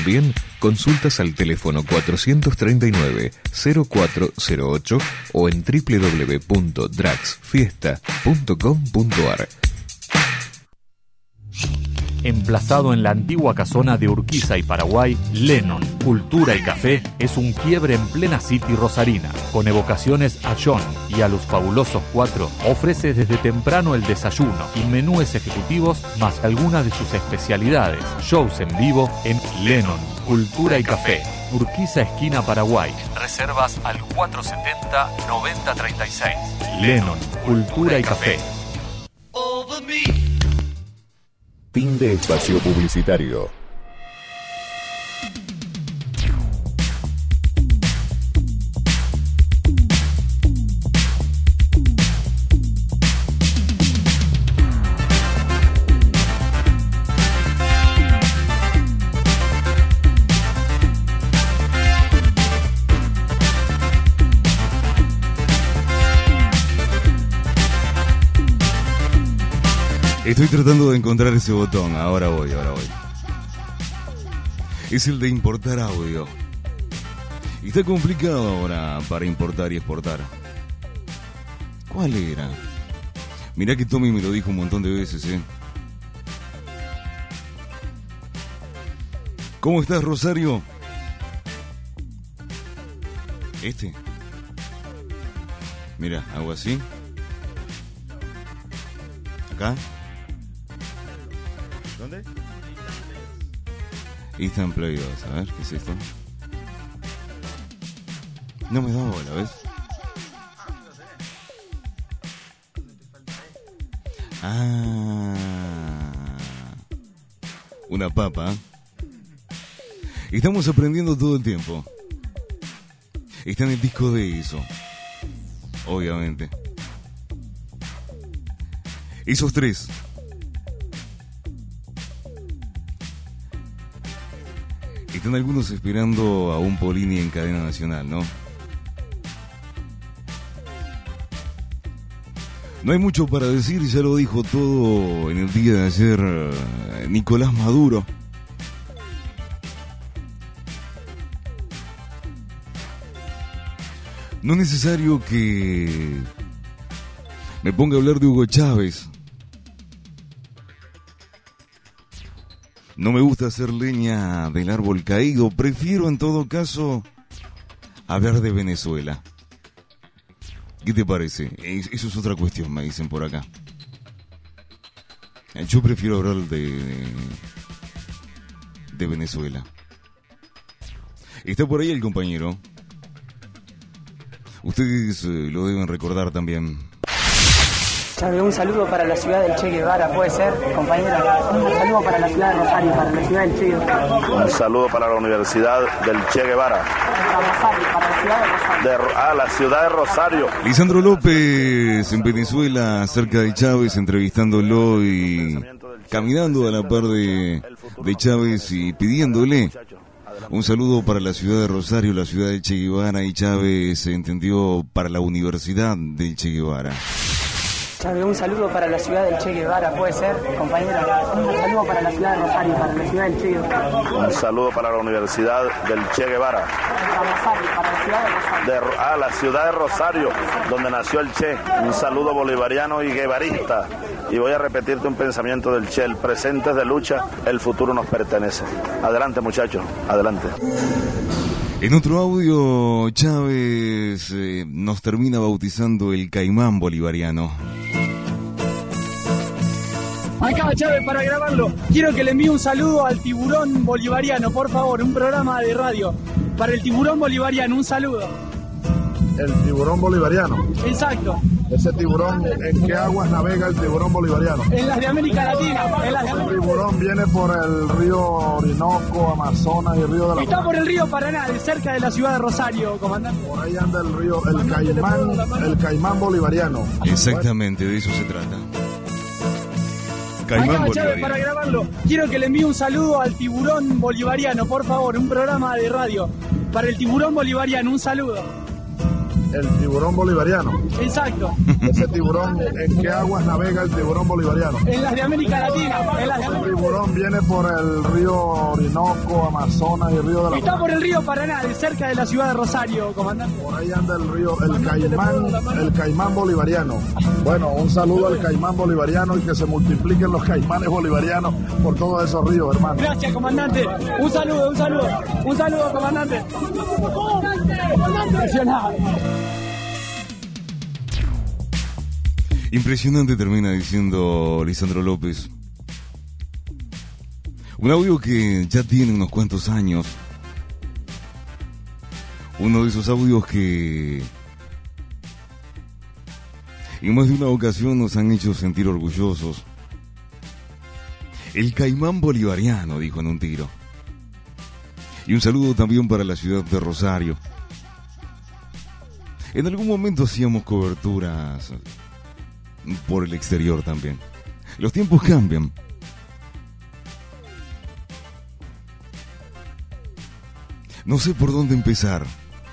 También consultas al teléfono 439-0408 o en www.dragsfiesta.com.ar. Emplazado en la antigua casona de Urquiza y Paraguay, Lennon, Cultura y Café es un quiebre en plena City rosarina. Con evocaciones a John y a los fabulosos Cuatro, ofrece desde temprano el desayuno y menúes ejecutivos más algunas de sus especialidades. Shows en vivo en Lennon, Cultura y Café, Urquiza esquina Paraguay. Reservas al 470-9036. Lennon, Cultura y Café. Fin de espacio publicitario. Estoy tratando de encontrar ese botón. Ahora voy. Es el de importar audio. Y está complicado ahora para importar y exportar. ¿Cuál era? Mirá que Tommy me lo dijo un montón de veces, ¿eh? ¿Cómo estás, Rosario? Mira, hago así. Acá. ¿Dónde? Instant Play 2. A ver, ¿qué es esto? No me da bola, ¿ves? Una papa. Estamos aprendiendo todo el tiempo. Está en el disco de ISO. Obviamente. Esos tres. Están algunos esperando a un Polini en cadena nacional, ¿no? No hay mucho para decir, ya lo dijo todo en el día de ayer Nicolás Maduro. No es necesario que me ponga a hablar de Hugo Chávez. No me gusta hacer leña del árbol caído. Prefiero, en todo caso, hablar de Venezuela. ¿Qué te parece? Eso es otra cuestión, me dicen por acá. Yo prefiero hablar de Venezuela. Está por ahí el compañero. Ustedes lo deben recordar también. Un saludo para la ciudad del Che Guevara, ¿puede ser, compañera? Un saludo para la ciudad de Rosario, para la ciudad del Che Guevara. Un saludo para la Universidad del Che Guevara. Para Rosario, para la ciudad de Rosario. La ciudad de Rosario. Lisandro López en Venezuela, cerca de Chávez, entrevistándolo y caminando a la par de Chávez y pidiéndole un saludo para la ciudad de Rosario, la ciudad del Che Guevara, y Chávez se entendió para la Universidad del Che Guevara. Un saludo para la ciudad del Che Guevara, ¿puede ser, compañera? Un saludo para la ciudad de Rosario, para la ciudad del Che Guevara. Un saludo para la Universidad del Che Guevara. Para Rosario, para la ciudad de Rosario. La ciudad de Rosario, donde nació el Che. Un saludo bolivariano y guevarista. Y voy a repetirte un pensamiento del Che: el presente es de lucha, el futuro nos pertenece. Adelante, muchachos, adelante. En otro audio, Chávez nos termina bautizando el caimán bolivariano. Acá Chávez para grabarlo. Quiero que le envíe un saludo al tiburón bolivariano, por favor, un programa de radio. Para el tiburón bolivariano, un saludo. El tiburón bolivariano. Exacto. Ese tiburón, ¿en qué aguas navega el tiburón bolivariano? En las de América Latina. El tiburón viene por el río Orinoco, Amazonas y el río de la... Está por el río Paraná, cerca de la ciudad de Rosario, comandante. Por ahí anda el río, el caimán bolivariano. Exactamente, de eso se trata. Caimán bolivariano. Para grabarlo, quiero que le envíe un saludo al tiburón bolivariano, por favor, un programa de radio. Para el tiburón bolivariano, un saludo. el tiburón bolivariano. Exacto. Ese tiburón, ¿en qué aguas navega el tiburón bolivariano? En las de América Latina. El tiburón viene por el río Orinoco, Amazonas y Río de la Está por el río Paraná, de cerca de la ciudad de Rosario, comandante. Por ahí anda el río, el caimán bolivariano. Bueno, un saludo al caimán bolivariano y que se multipliquen los caimanes bolivarianos por todos esos ríos, hermano. Gracias, comandante. Un saludo, comandante. Impresionante, termina diciendo Lisandro López. Un audio que ya tiene unos cuantos años. Uno de esos audios que en más de una ocasión nos han hecho sentir orgullosos. El caimán bolivariano, dijo en un tiro. Y un saludo también para la ciudad de Rosario. En algún momento hacíamos coberturas por el exterior también. Los tiempos cambian. No sé por dónde empezar.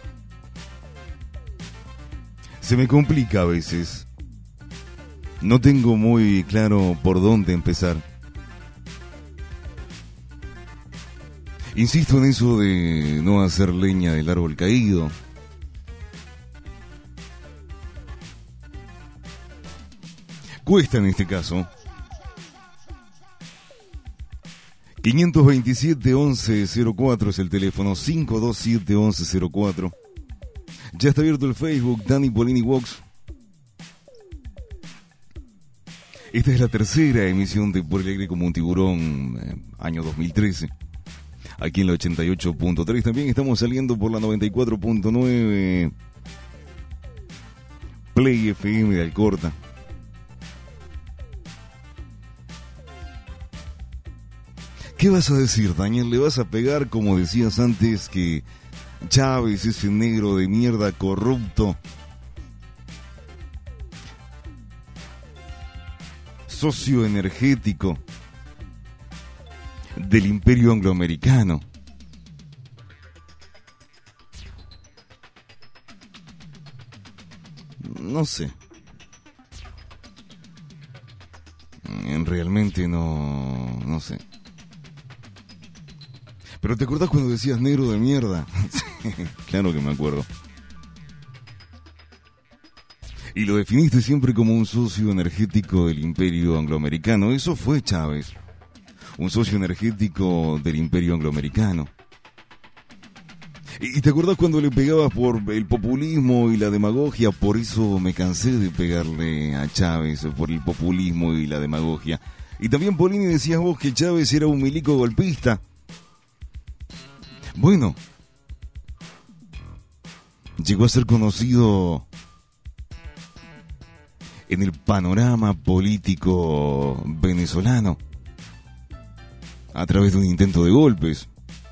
Se me complica a veces. No tengo muy claro por dónde empezar. Insisto en eso de no hacer leña del árbol caído. Cuesta en este caso. 527-1104 es el teléfono, 527-1104. Ya está abierto el Facebook, Dani Polini Vox. Esta es la tercera emisión de Por el Aire como un Tiburón, año 2013. Aquí en la 88.3 también estamos saliendo por la 94.9 Play FM de Alcorta. ¿Qué vas a decir, Daniel? ¿Le vas a pegar, como decías antes, que Chávez, ese negro de mierda corrupto, socio energético del imperio angloamericano? No sé. Realmente no sé. Pero ¿te acordás cuando decías negro de mierda? Claro que me acuerdo. Y lo definiste siempre como un socio energético del imperio angloamericano. Eso fue Chávez. Un socio energético del imperio angloamericano. ¿Y te acordás cuando le pegabas por el populismo y la demagogia? Por eso me cansé de pegarle a Chávez, por el populismo y la demagogia. Y también, Polini, decías vos que Chávez era un milico golpista. Bueno, llegó a ser conocido en el panorama político venezolano a través de un intento de golpes.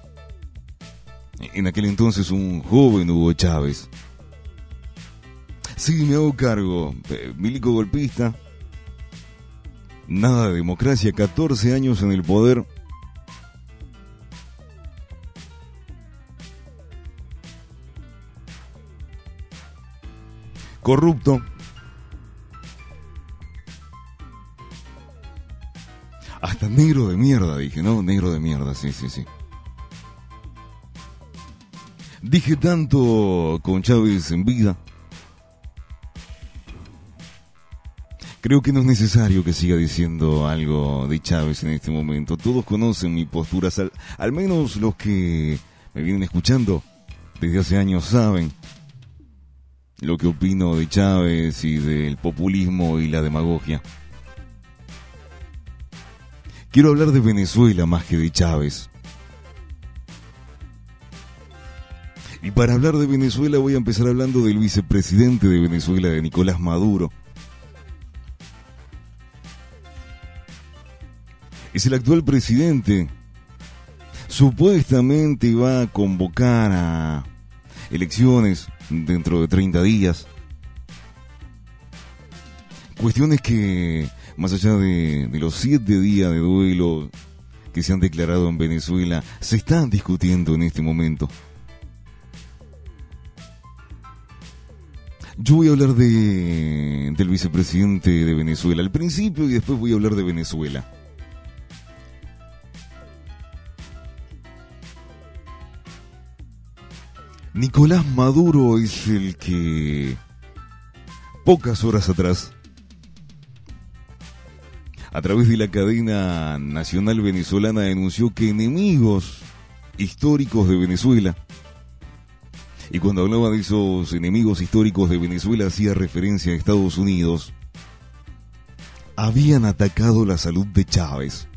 En aquel entonces un joven Hugo Chávez. Sí, me hago cargo. Milico golpista. Nada de democracia. 14 años en el poder. Corrupto. Hasta negro de mierda, dije, ¿no? Negro de mierda, sí. Dije tanto con Chávez en vida. Creo que no es necesario que siga diciendo algo de Chávez en este momento. Todos conocen mi postura, al menos los que me vienen escuchando desde hace años saben lo que opino de Chávez y del populismo y la demagogia. Quiero hablar de Venezuela más que de Chávez. Y para hablar de Venezuela voy a empezar hablando del vicepresidente de Venezuela, de Nicolás Maduro. Es el actual presidente. Supuestamente va a convocar a elecciones dentro de 30 días. Cuestiones que, más allá de los 7 días de duelo que se han declarado en Venezuela, se están discutiendo en este momento. Yo voy a hablar del vicepresidente de Venezuela al principio y después voy a hablar de Venezuela. Nicolás Maduro es el que pocas horas atrás, a través de la cadena nacional venezolana, denunció que enemigos históricos de Venezuela, y cuando hablaba de esos enemigos históricos de Venezuela hacía referencia a Estados Unidos, habían atacado la salud de Chávez.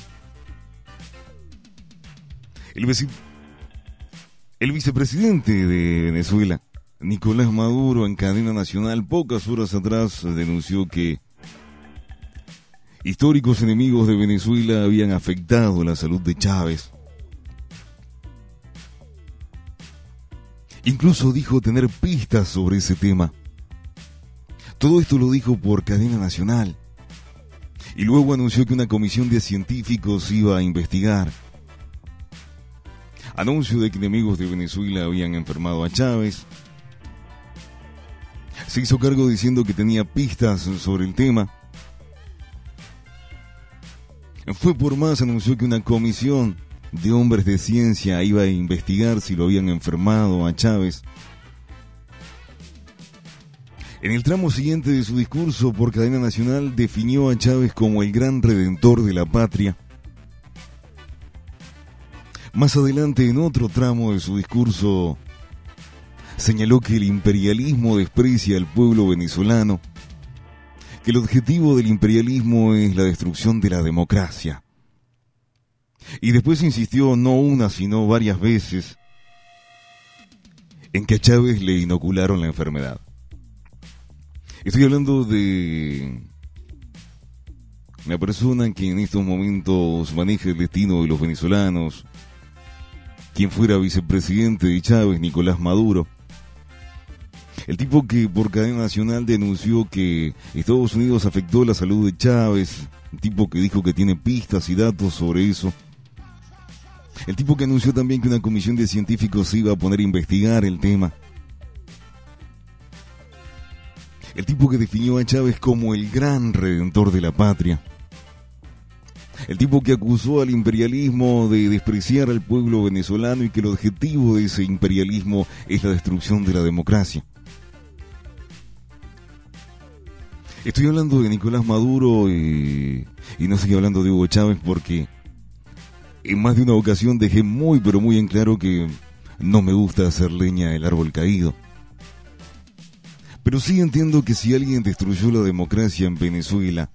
El vicepresidente de Venezuela, Nicolás Maduro, en cadena nacional, pocas horas atrás denunció que históricos enemigos de Venezuela habían afectado la salud de Chávez. Incluso dijo tener pistas sobre ese tema. Todo esto lo dijo por cadena nacional. Y luego anunció que una comisión de científicos iba a investigar. Anuncio de que enemigos de Venezuela habían enfermado a Chávez. Se hizo cargo diciendo que tenía pistas sobre el tema. Fue por más, anunció que una comisión de hombres de ciencia iba a investigar si lo habían enfermado a Chávez. En el tramo siguiente de su discurso por cadena nacional definió a Chávez como el gran redentor de la patria. Más adelante, en otro tramo de su discurso, señaló que el imperialismo desprecia al pueblo venezolano, que el objetivo del imperialismo es la destrucción de la democracia. Y después insistió no una sino varias veces en que a Chávez le inocularon la enfermedad. Estoy hablando de la persona que en estos momentos maneja el destino de los venezolanos, quien fuera vicepresidente de Chávez, Nicolás Maduro. El tipo que por cadena nacional denunció que Estados Unidos afectó la salud de Chávez, el tipo que dijo que tiene pistas y datos sobre eso. El tipo que anunció también que una comisión de científicos se iba a poner a investigar el tema. El tipo que definió a Chávez como el gran redentor de la patria. El tipo que acusó al imperialismo de despreciar al pueblo venezolano y que el objetivo de ese imperialismo es la destrucción de la democracia. Estoy hablando de Nicolás Maduro y no estoy hablando de Hugo Chávez porque en más de una ocasión dejé muy pero muy en claro que no me gusta hacer leña del árbol caído. Pero sí entiendo que si alguien destruyó la democracia en Venezuela,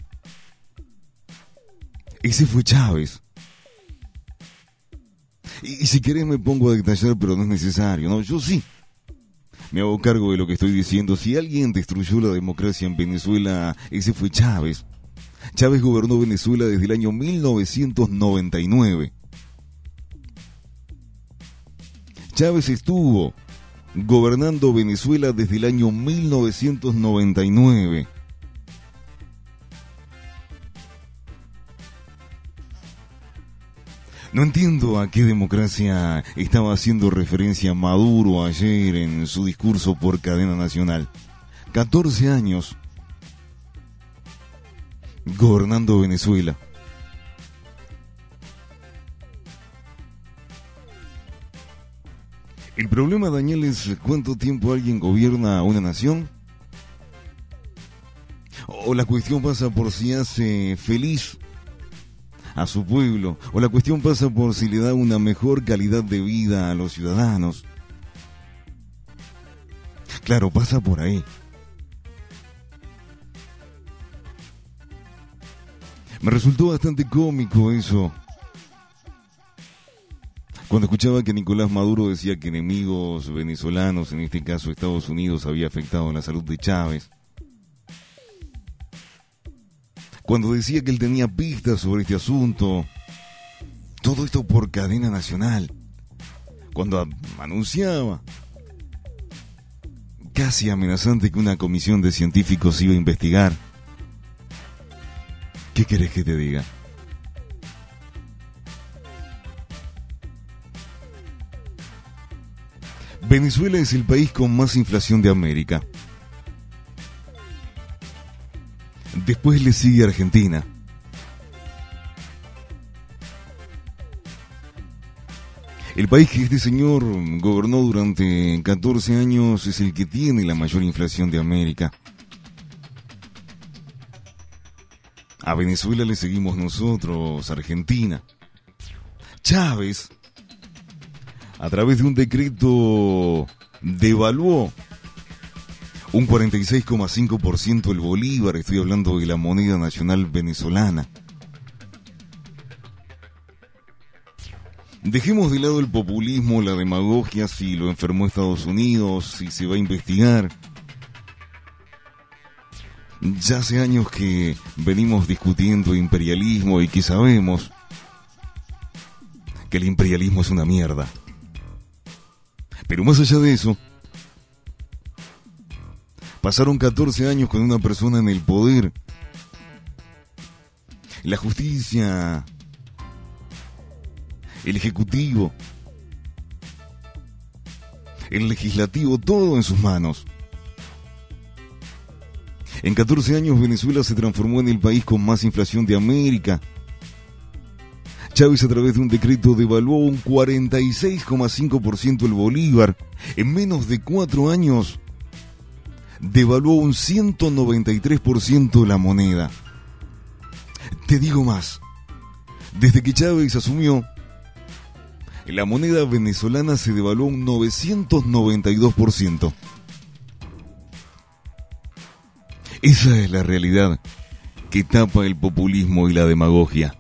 ese fue Chávez. Y si querés me pongo a detallar, pero no es necesario, ¿no? Yo sí me hago cargo de lo que estoy diciendo. Si alguien destruyó la democracia en Venezuela, ese fue Chávez. Chávez gobernó Venezuela desde el año 1999. Chávez estuvo gobernando Venezuela desde el año 1999. No entiendo a qué democracia estaba haciendo referencia Maduro ayer en su discurso por cadena nacional. 14 años gobernando Venezuela. El problema, Daniel, es cuánto tiempo alguien gobierna una nación. O la cuestión pasa por si hace feliz a su pueblo, o la cuestión pasa por si le da una mejor calidad de vida a los ciudadanos. Claro, pasa por ahí. Me resultó bastante cómico eso, cuando escuchaba que Nicolás Maduro decía que enemigos venezolanos, en este caso Estados Unidos, había afectado la salud de Chávez. Cuando decía que él tenía pistas sobre este asunto. Todo esto por cadena nacional. Cuando anunciaba, casi amenazante, que una comisión de científicos iba a investigar. ¿Qué querés que te diga? Venezuela es el país con más inflación de América. Después le sigue Argentina. El país que este señor gobernó durante 14 años es el que tiene la mayor inflación de América. A Venezuela le seguimos nosotros, Argentina. Chávez, a través de un decreto, devaluó un 46,5% el bolívar. Estoy hablando de la moneda nacional venezolana. Dejemos de lado el populismo, la demagogia, si lo enfermó Estados Unidos, si se va a investigar. Ya hace años que venimos discutiendo imperialismo y que sabemos que el imperialismo es una mierda. Pero más allá de eso, pasaron 14 años con una persona en el poder. La justicia, el ejecutivo, el legislativo, todo en sus manos. En 14 años Venezuela se transformó en el país con más inflación de América. Chávez, a través de un decreto, devaluó un 46,5% el bolívar. En menos de 4 años devaluó un 193% la moneda. Te digo más, desde que Chávez asumió, la moneda venezolana se devaluó un 992%. Esa es la realidad que tapa el populismo y la demagogia.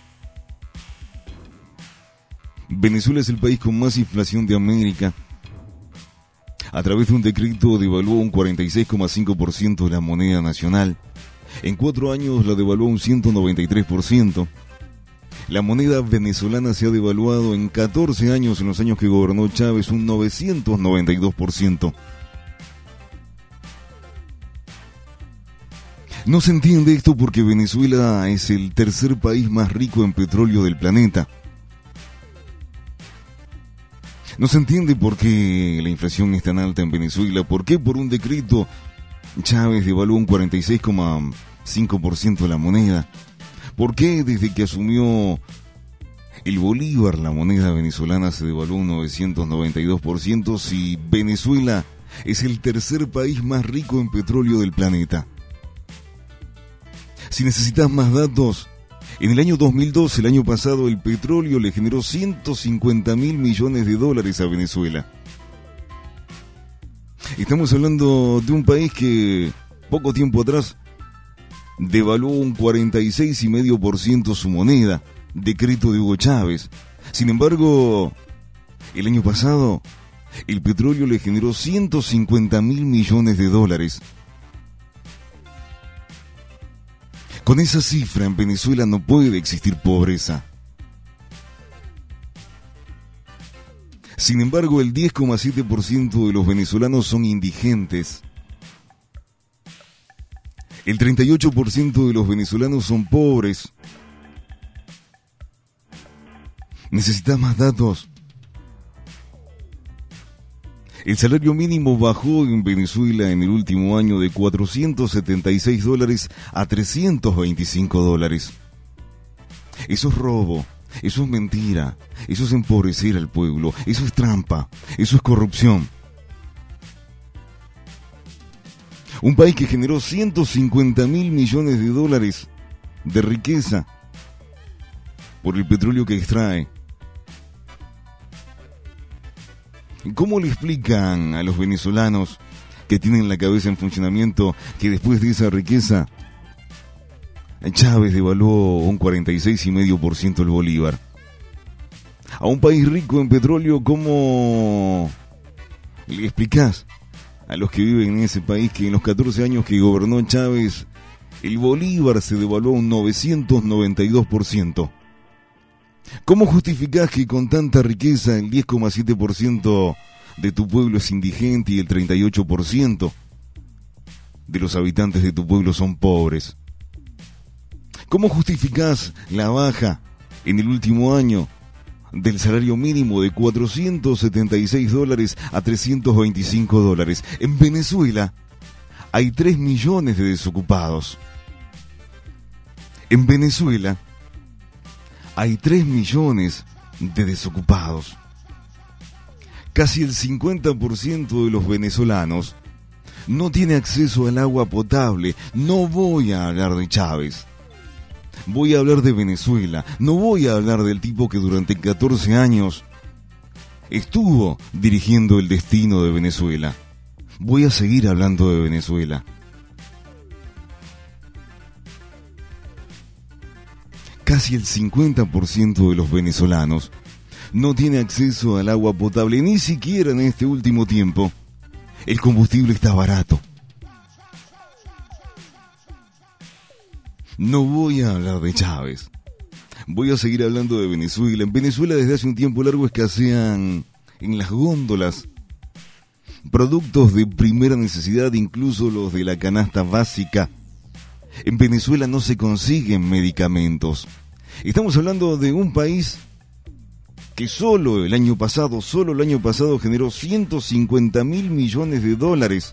Venezuela es el país con más inflación de América. A través de un decreto devaluó un 46,5% la moneda nacional. En 4 años la devaluó un 193%. La moneda venezolana se ha devaluado en 14 años, en los años que gobernó Chávez, un 992%. No se entiende esto porque Venezuela es el tercer país más rico en petróleo del planeta. No se entiende por qué la inflación es tan alta en Venezuela, por qué por un decreto Chávez devaluó un 46,5% la moneda, por qué desde que asumió el bolívar la moneda venezolana se devaluó un 992% si Venezuela es el tercer país más rico en petróleo del planeta. Si necesitas más datos, en el año 2012, el año pasado, el petróleo le generó $150.000 millones a Venezuela. Estamos hablando de un país que poco tiempo atrás devaluó un 46,5% su moneda, decreto de Hugo Chávez. Sin embargo, el año pasado, el petróleo le generó $150.000 millones. Con esa cifra en Venezuela no puede existir pobreza. Sin embargo, el 10,7% de los venezolanos son indigentes. El 38% de los venezolanos son pobres. ¿Necesitas más datos? El salario mínimo bajó en Venezuela en el último año de $476 a $325. Eso es robo, eso es mentira, eso es empobrecer al pueblo, eso es trampa, eso es corrupción. Un país que generó $150.000 millones de riqueza por el petróleo que extrae. ¿Cómo le explican a los venezolanos que tienen la cabeza en funcionamiento que después de esa riqueza Chávez devaluó un 46,5% el bolívar? A un país rico en petróleo, ¿cómo le explicás a los que viven en ese país que en los 14 años que gobernó Chávez el bolívar se devaluó un 992%? ¿Cómo justificás que con tanta riqueza el 10,7% de tu pueblo es indigente y el 38% de los habitantes de tu pueblo son pobres? ¿Cómo justificás la baja en el último año del salario mínimo de $476 a $325? En Venezuela hay 3 millones de desocupados. En Venezuela hay 3 millones de desocupados. Casi el 50% de los venezolanos no tiene acceso al agua potable. No voy a hablar de Chávez. Voy a hablar de Venezuela. No voy a hablar del tipo que durante 14 años estuvo dirigiendo el destino de Venezuela. Voy a seguir hablando de Venezuela. Casi el 50% de los venezolanos no tiene acceso al agua potable, ni siquiera en este último tiempo. El combustible está barato. No voy a hablar de Chávez. Voy a seguir hablando de Venezuela. En Venezuela desde hace un tiempo largo escasean en las góndolas productos de primera necesidad, incluso los de la canasta básica. En Venezuela no se consiguen medicamentos. Estamos hablando de un país que solo el año pasado generó 150.000 millones de dólares.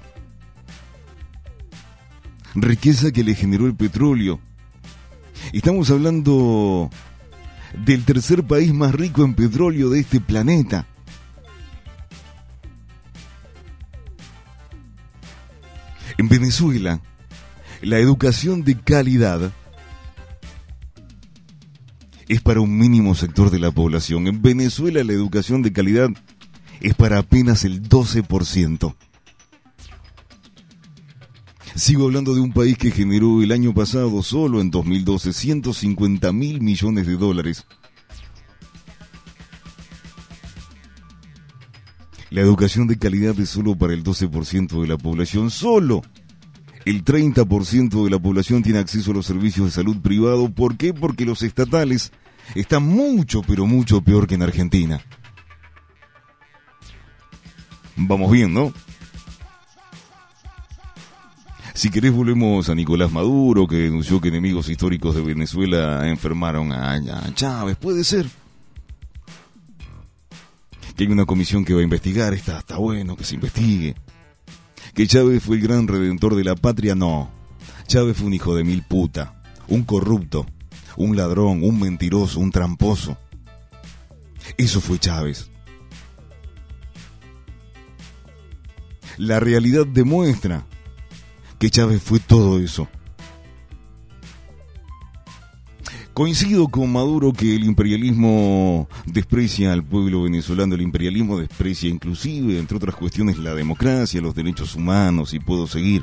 Riqueza que le generó el petróleo. Estamos hablando del tercer país más rico en petróleo de este planeta. En Venezuela, la educación de calidad es para un mínimo sector de la población. En Venezuela la educación de calidad es para apenas el 12%. Sigo hablando de un país que generó el año pasado, solo en 2012, 150.000 millones de dólares. La educación de calidad es solo para el 12% de la población. Solo el 30% de la población tiene acceso a los servicios de salud privado. ¿Por qué? Porque los estatales están mucho, pero mucho peor que en Argentina. Vamos bien, ¿no? Si querés volvemos a Nicolás Maduro, que denunció que enemigos históricos de Venezuela enfermaron a Chávez. Puede ser. Que hay una comisión que va a investigar. Está bueno que se investigue. Que Chávez fue el gran redentor de la patria, no. Chávez fue un hijo de mil puta, un corrupto, un ladrón, un mentiroso, un tramposo. Eso fue Chávez. La realidad demuestra que Chávez fue todo eso. Coincido con Maduro que el imperialismo desprecia al pueblo venezolano, el imperialismo desprecia inclusive, entre otras cuestiones, la democracia, los derechos humanos, y puedo seguir.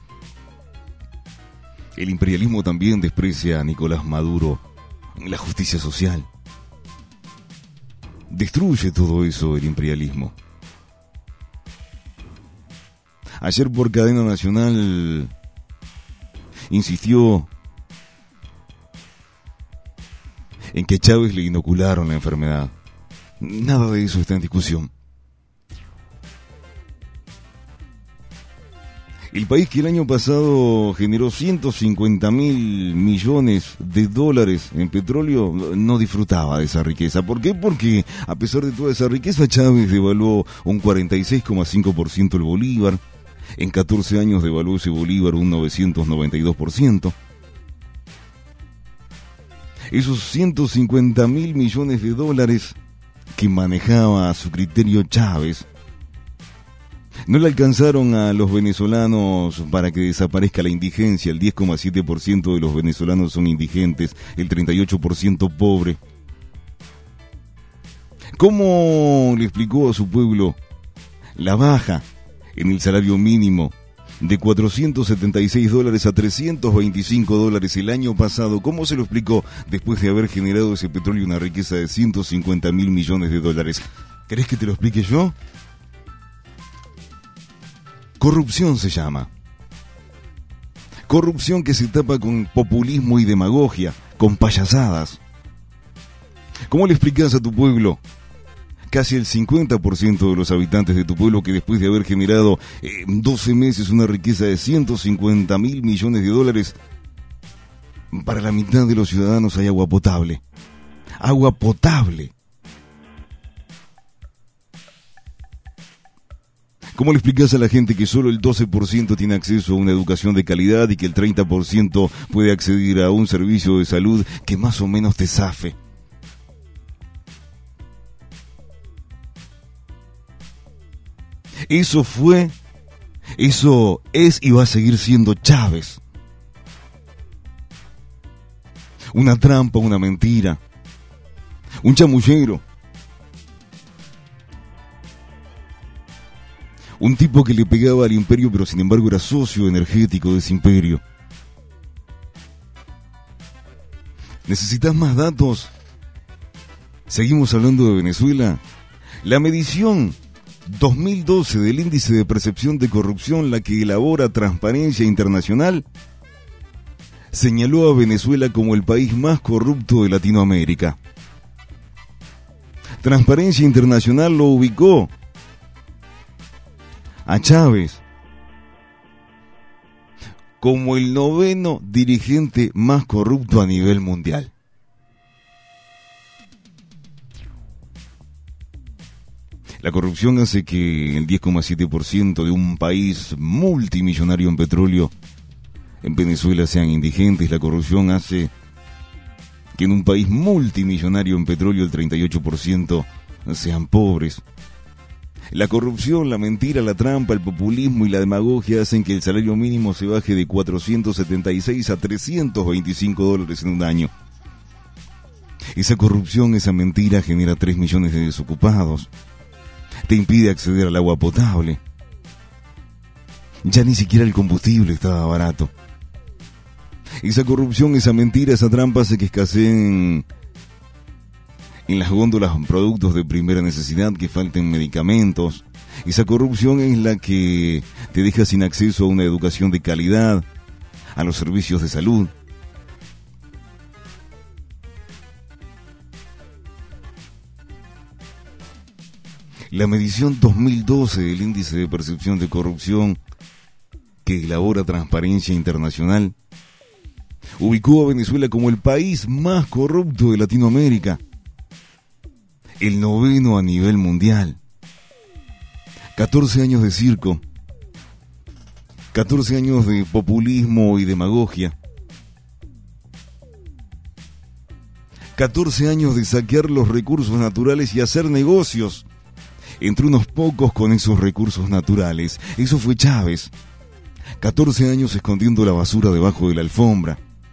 El imperialismo también desprecia a Nicolás Maduro, la justicia social. Destruye todo eso el imperialismo. Ayer por cadena nacional insistió en que a Chávez le inocularon la enfermedad. Nada de eso está en discusión. El país que el año pasado generó 150.000 millones de dólares en petróleo no disfrutaba de esa riqueza. ¿Por qué? Porque a pesar de toda esa riqueza, Chávez devaluó un 46,5% el bolívar. En 14 años devaluó ese bolívar un 992%. Esos 150.000 millones de dólares que manejaba a su criterio Chávez no le alcanzaron a los venezolanos para que desaparezca la indigencia. El 10,7% de los venezolanos son indigentes, el 38% pobre. ¿Cómo le explicó a su pueblo la baja en el salario mínimo de $476 a $325 el año pasado? ¿Cómo se lo explicó después de haber generado ese petróleo una riqueza de 150.000 millones de dólares? ¿Querés que te lo explique yo? Corrupción se llama. Corrupción que se tapa con populismo y demagogia, con payasadas. ¿Cómo le explicás a tu pueblo? Casi el 50% de los habitantes de tu pueblo que después de haber generado en 12 meses una riqueza de 150.000 millones de dólares, para la mitad de los ciudadanos hay agua potable. Agua potable. ¿Cómo le explicás a la gente que solo el 12% tiene acceso a una educación de calidad y que el 30% puede acceder a un servicio de salud que más o menos te zafe? Eso es y va a seguir siendo Chávez. Una trampa, una mentira, un chamullero. Un tipo que le pegaba al imperio, pero sin embargo era socio energético de ese imperio. ¿Necesitas más datos? Seguimos hablando de Venezuela. La medición 2012 del índice de percepción de corrupción, la que elabora Transparencia Internacional, señaló a Venezuela como el país más corrupto de Latinoamérica. Transparencia Internacional lo ubicó a Chávez como el 9º dirigente más corrupto a nivel mundial. La corrupción hace que el 10,7% de un país multimillonario en petróleo en Venezuela sean indigentes. La corrupción hace que en un país multimillonario en petróleo el 38% sean pobres. La corrupción, la mentira, la trampa, el populismo y la demagogia hacen que el salario mínimo se baje de 476 a 325 dólares en un año. Esa corrupción, esa mentira genera 3 millones de desocupados. Te impide acceder al agua potable. Ya ni siquiera el combustible estaba barato. Esa corrupción, esa mentira, esa trampa hace que escaseen en las góndolas productos de primera necesidad, que falten medicamentos. Esa corrupción es la que te deja sin acceso a una educación de calidad, a los servicios de salud. La medición 2012 del índice de percepción de corrupción que elabora Transparencia Internacional ubicó a Venezuela como el país más corrupto de Latinoamérica, el 9º a nivel mundial. 14 años de circo, 14 años de populismo y demagogia, 14 años de saquear los recursos naturales y hacer negocios entre unos pocos con esos recursos naturales. Eso fue Chávez. 14 años escondiendo la basura debajo de la alfombra.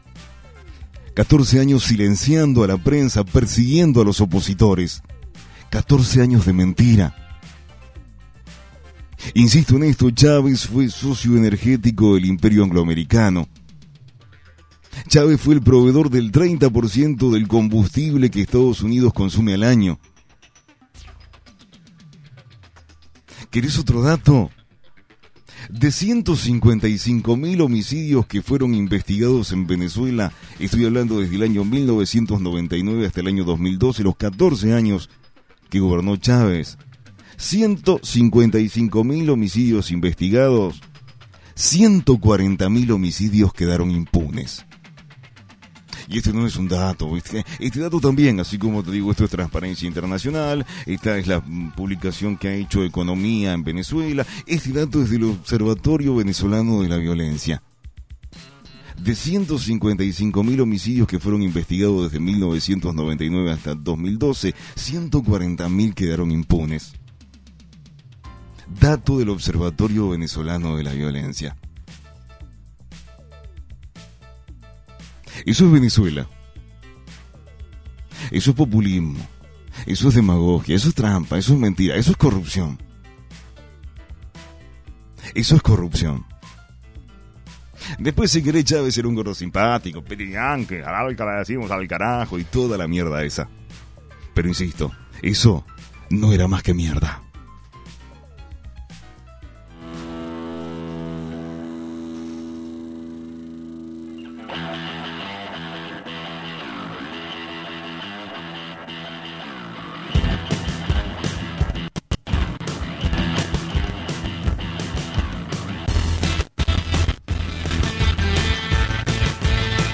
14 años silenciando a la prensa, persiguiendo a los opositores. 14 años de mentira. Insisto en esto, Chávez fue socio energético del imperio angloamericano. Chávez fue el proveedor del 30% del combustible que Estados Unidos consume al año. ¿Querés otro dato? De 155.000 homicidios que fueron investigados en Venezuela, estoy hablando desde el año 1999 hasta el año 2012, los 14 años que gobernó Chávez. 155.000 homicidios investigados, 140.000 homicidios quedaron impunes. Y este no es un dato, este dato también, así como te digo, esto es Transparencia Internacional, esta es la publicación que ha hecho Economía en Venezuela, este dato es del Observatorio Venezolano de la Violencia. De 155.000 homicidios que fueron investigados desde 1999 hasta 2012, 140.000 quedaron impunes. Dato del Observatorio Venezolano de la Violencia. Eso es Venezuela. Eso es populismo. Eso es demagogia. Eso es trampa. Eso es mentira. Eso es corrupción. Eso es corrupción. Después, si querés, Chávez era un gordo simpático, pedirán que le decimos al carajo y toda la mierda esa. Pero insisto, eso no era más que mierda.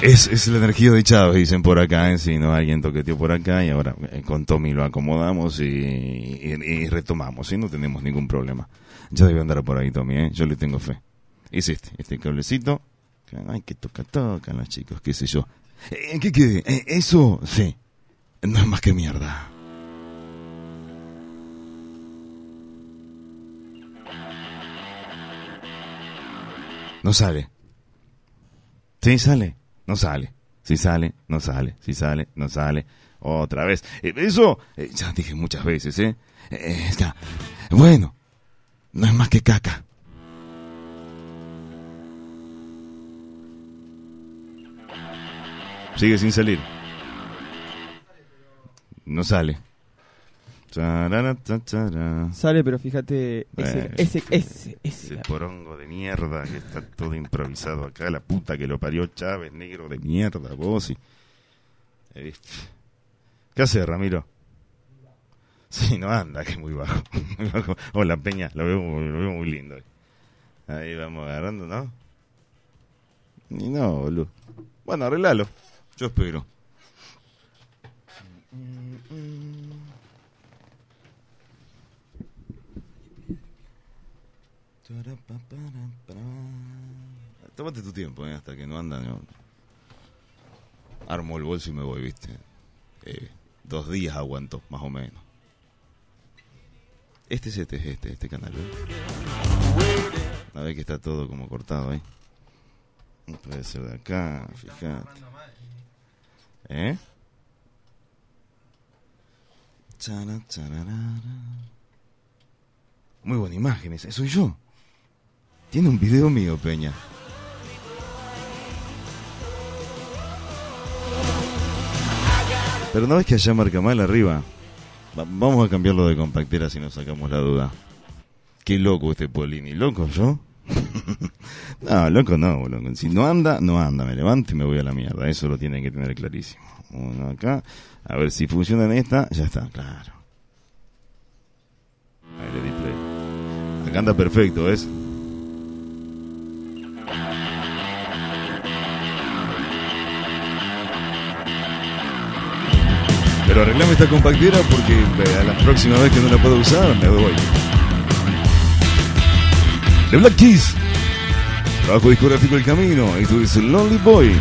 Es la energía de Chávez, dicen por acá, si no alguien toqueteó por acá y ahora con Tommy lo acomodamos y retomamos, ¿sí? No tenemos ningún problema. Ya debe andar por ahí Tommy, yo le tengo fe. Es este cablecito, ay, que tocan los chicos, qué sé yo. ¿En qué quede? Eso, sí, no es más que mierda. No sale. Sí sale. No sale, si sale, no sale, si sale, no sale, otra vez. Eso, ya dije muchas veces, está. Bueno, no es más que caca. Sigue sin salir. No sale. Sale, pero fíjate, ese porongo de mierda que está todo improvisado acá, la puta que lo parió Chávez, negro de mierda, vos y... ¿Qué hace, Ramiro? Sí, no anda, que es muy bajo. Hola, Peña, lo veo muy lindo. Ahí vamos agarrando, ¿no? Y no, boludo. Bueno, arreglalo, yo espero. Tómate tu tiempo, hasta que no anda. No. Armo el bolso y me voy, ¿viste? 2 días aguanto, más o menos. Este canal, ¿eh? A ver que está todo como cortado ahí. Puede ser de acá, fíjate. Muy buena imagen esa, soy yo. Tiene un video mío, Peña. Pero no ves que allá marca mal arriba. Vamos a cambiarlo de compactera si nos sacamos la duda. Qué loco este Polini. ¿Loco yo? No, loco no, boludo. Si no anda, no anda. Me levanto y me voy a la mierda. Eso lo tienen que tener clarísimo. Uno acá. A ver si funciona en esta. Ya está, claro. Ahí le di play. Acá anda perfecto, ¿ves? Pero arreglame esta compactera porque a la próxima vez que no la puedo usar me voy. The Black Keys, trabajo discográfico El Camino, esto es Lonely Boy.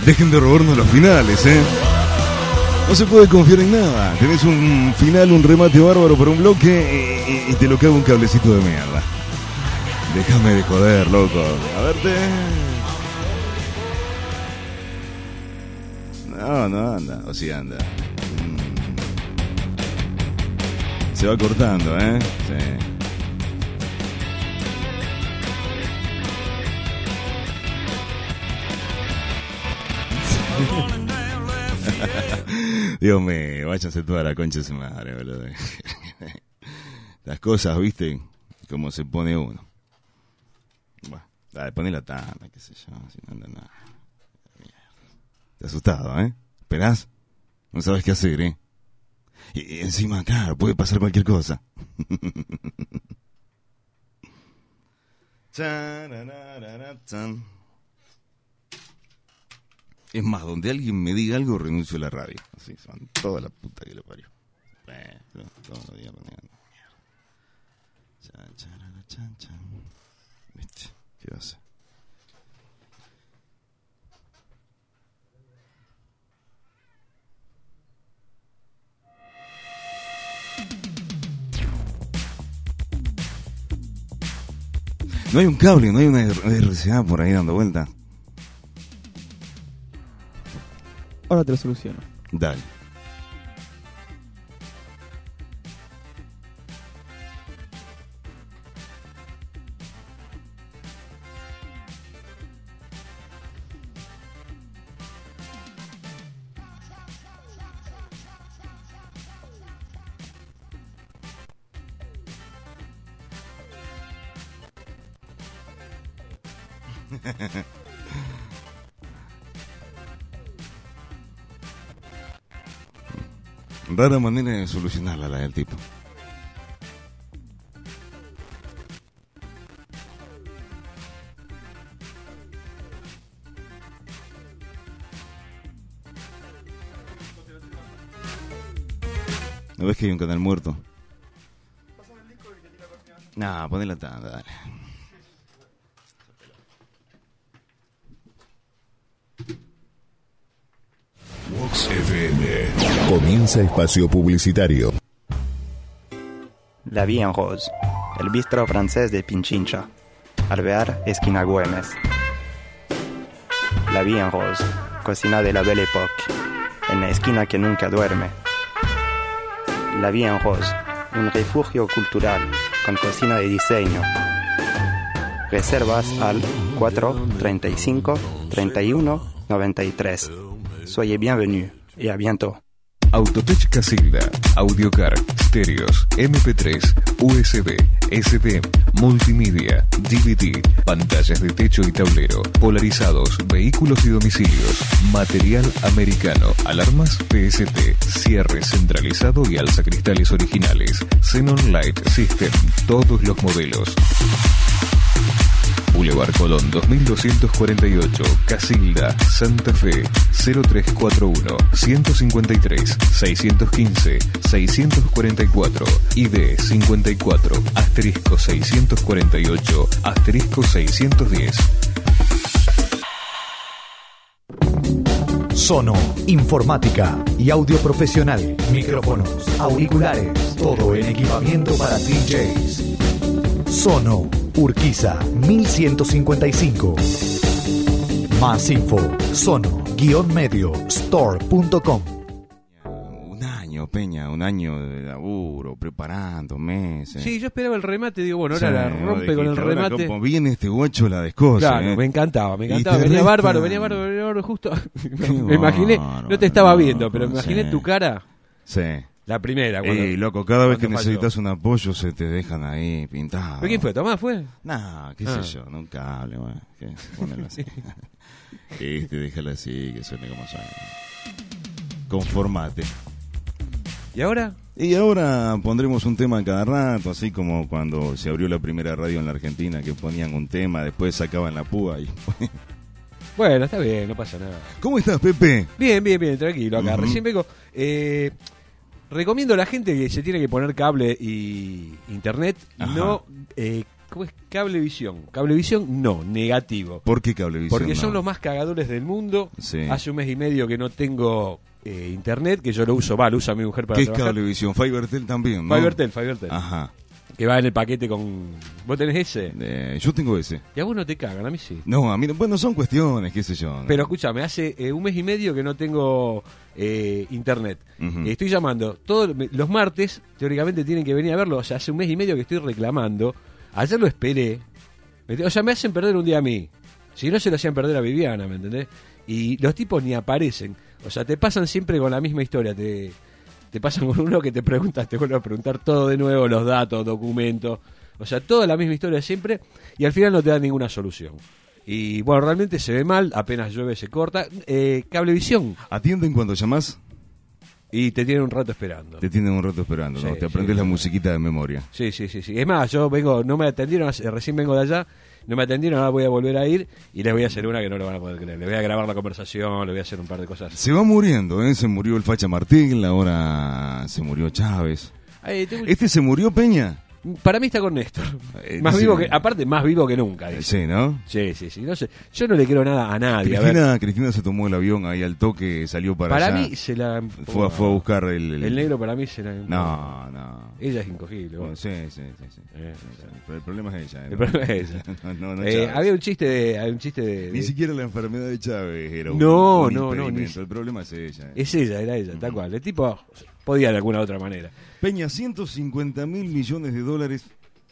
Dejen de robarnos los finales, ¿eh? No se puede confiar en nada. Tenés un final, un remate bárbaro para un bloque y te lo cago un cablecito de mierda. Déjame de joder, loco. A verte. No anda. O sí anda. Se va cortando, ¿eh? Sí. Dios mío, váyanse toda la concha de su madre, boludo. Las cosas, ¿viste? Como se pone uno. Bueno, dale, poné la tanda, qué sé yo, si no anda nada. Te asustado, ¿eh? ¿Esperás? No sabes qué hacer, ¿eh? Y encima, claro, puede pasar cualquier cosa. Es más, donde alguien me diga algo, renuncio a la radio. Así, son toda la puta que lo parió. Todos los días renegando. Chan. ¿Viste? ¿Qué va a hacer? No hay un cable, no hay una RCA por ahí dando vuelta. Ahora te lo soluciono. Dale. Rara manera de solucionarla la del tipo. ¿No ves que hay un canal muerto? Nah, poné la tanda, dale. Vox FM. Comienza espacio publicitario. La Vie en Rose, el bistro francés de Pinchincha, Alvear, esquina Güemes. La Vie en Rose, cocina de la Belle Époque, en la esquina que nunca duerme. La Vie en Rose, un refugio cultural con cocina de diseño. Reservas al 435 31 93. Soyez bienvenus y a bientôt. Autotech Casilda, Audiocar, Stereos, MP3, USB, SD, Multimedia, DVD, pantallas de techo y tablero, polarizados, vehículos y domicilios, material americano, alarmas PST, cierre centralizado y alzacristales originales, Xenon Light System, todos los modelos. Boulevard Colón 2248, Casilda, Santa Fe, 0341 153 615 644, ID 54 asterisco 648 asterisco 610. Sono, informática y audio profesional, micrófonos, auriculares, todo en equipamiento para DJs. Sono, Urquiza, 1155. Más info, sono-medio-store.com. Peña, un año de laburo, preparando meses. Sí, yo esperaba el remate, digo, bueno, ahora la rompe con el remate. Como viene este guacho la descosa. Claro, me encantaba. Venía bárbaro, justo. Me imaginé, no te estaba viendo, pero me imaginé tu cara. Sí. La primera. Loco, cada vez que necesitas un apoyo se te dejan ahí pintados. ¿Pero quién fue? ¿Tomás fue? No, qué sé yo, un cable, bueno. Pónelo así. Déjalo así, que suene como suena. Conformate. ¿Y ahora? Y ahora pondremos un tema cada rato, así como cuando se abrió la primera radio en la Argentina, que ponían un tema, después sacaban la púa y... Bueno, está bien, no pasa nada. ¿Cómo estás, Pepe? Bien, tranquilo acá. Recién vengo... recomiendo a la gente que se tiene que poner cable y internet y no ¿cómo es? Cablevisión. Cablevisión no, negativo. ¿Por qué Cablevisión? Porque son no? los más cagadores del mundo. Sí. Hace un mes y medio que no tengo internet, que yo lo uso, lo usa mi mujer para ¿Qué trabajar. es Cablevisión? Fibertel también, ¿no? Fibertel. Ajá. Que va en el paquete con... ¿Vos tenés ese? Yo tengo ese. Y a vos no te cagan, a mí sí. No, a mí no. Bueno, son cuestiones, qué sé yo. ¿no? Pero escúchame, hace un mes y medio que no tengo internet. Ujú. Estoy llamando. Todos los martes, teóricamente, tienen que venir a verlo. O sea, hace un mes y medio que estoy reclamando. Ayer lo esperé. O sea, me hacen perder un día a mí. Si no, se lo hacían perder a Viviana, ¿me entendés? Y los tipos ni aparecen. O sea, te pasan siempre con la misma historia. Te pasan con uno que te preguntas, te vuelve a preguntar todo de nuevo, los datos, documentos. O sea, toda la misma historia siempre. Y al final no te dan ninguna solución. Y bueno, realmente se ve mal, apenas llueve se corta. Cablevisión. ¿Atienden cuando llamás? Y te tienen un rato esperando. Te tienen un rato esperando, ¿no? Sí, Te aprendes sí. la musiquita de memoria. Sí. Es más, yo vengo, no me atendieron, recién vengo de allá, no me atendieron, ahora voy a volver a ir y les voy a hacer una que no lo van a poder creer. Les voy a grabar la conversación, les voy a hacer un par de cosas. Se va muriendo, ¿eh? Se murió el Facha Martín, ahora se murió Chávez. ¿Este se murió, Peña? Para mí está con Néstor. Más vivo que, aparte, más vivo que nunca. Sí, ¿no? Sí. No sé, yo no le quiero nada a nadie. Cristina se tomó el avión ahí al toque, salió para allá. Para mí se la... Fue a buscar el negro para mí se la... No. Ella es incogible. Bueno. Sí. Pero el problema es ella. El problema es ella. no había un chiste de... Ni siquiera la enfermedad de Chávez era un impedimento. El problema es ella. Era ella, tal cual. El tipo podía de alguna otra manera. Peña, 150.000 millones de dólares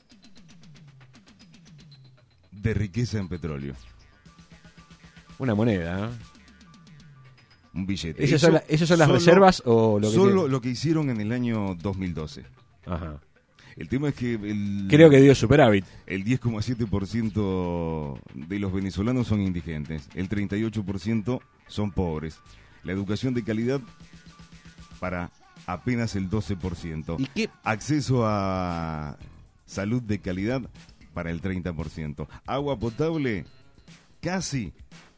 de riqueza en petróleo. Una moneda, ¿eh? Un billete. ¿Esas son las reservas o lo que solo tienen? lo que hicieron en el año 2012. Ajá. El tema es que creo que dio superávit. El 10,7% de los venezolanos son indigentes. El 38% son pobres. La educación de calidad para apenas el 12%. ¿Y qué? Acceso a salud de calidad para el 30%. Agua potable, casi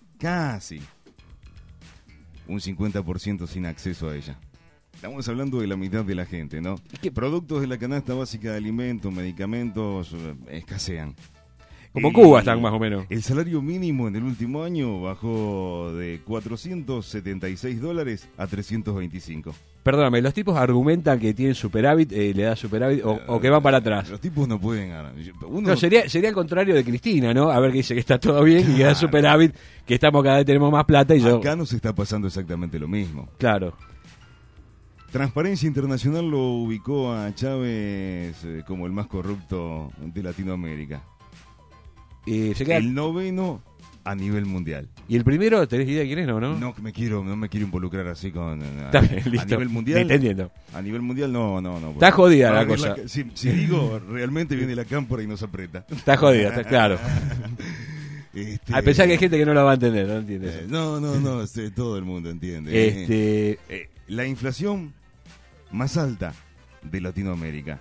un 50% sin acceso a ella. Estamos hablando de la mitad de la gente, ¿no? Productos de la canasta básica de alimentos, medicamentos, escasean. Como Cuba están más o menos. El salario mínimo en el último año bajó de $476 a 325. Perdóname, los tipos argumentan que tienen superávit, le da superávit o que van para atrás. Los tipos no pueden ganar. No, sería el contrario de Cristina, ¿no? A ver, que dice que está todo bien y que da superávit, que estamos cada vez tenemos más plata y Acá nos está pasando exactamente lo mismo. Claro. Transparencia Internacional lo ubicó a Chávez como el más corrupto de Latinoamérica. El noveno a nivel mundial. ¿Y el primero, tenés idea de quién es, no? No me quiero involucrar así con... Está bien, listo. A nivel mundial... Entendiendo. A nivel mundial, no. Está jodida la cosa. Si digo, realmente viene la cámpora y nos aprieta. Está jodida, está claro. A pesar que hay gente que no lo va a entender, ¿no entiendes? No, todo el mundo entiende. La inflación más alta de Latinoamérica.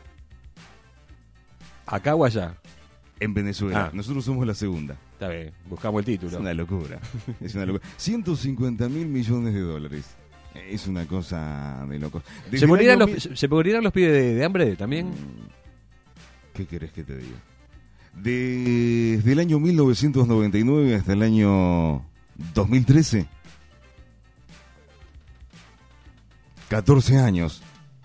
¿Acá o allá? En Venezuela. Nosotros somos la segunda. Está bien, buscamos el título. Es una locura. 150.000 millones de dólares. Es una cosa de locos. ¿Se morirán los pibes de hambre también? ¿Qué querés que te diga? Desde el año 1999 hasta el año 2013, 14 años,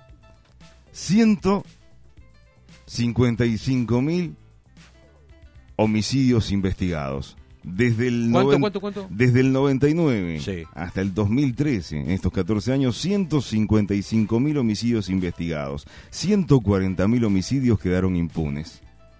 155.000 homicidios investigados. Desde el ¿Cuánto? Desde el 99 sí. hasta el 2013, en estos 14 años, 155.000 homicidios investigados. 140.000 homicidios quedaron impunes.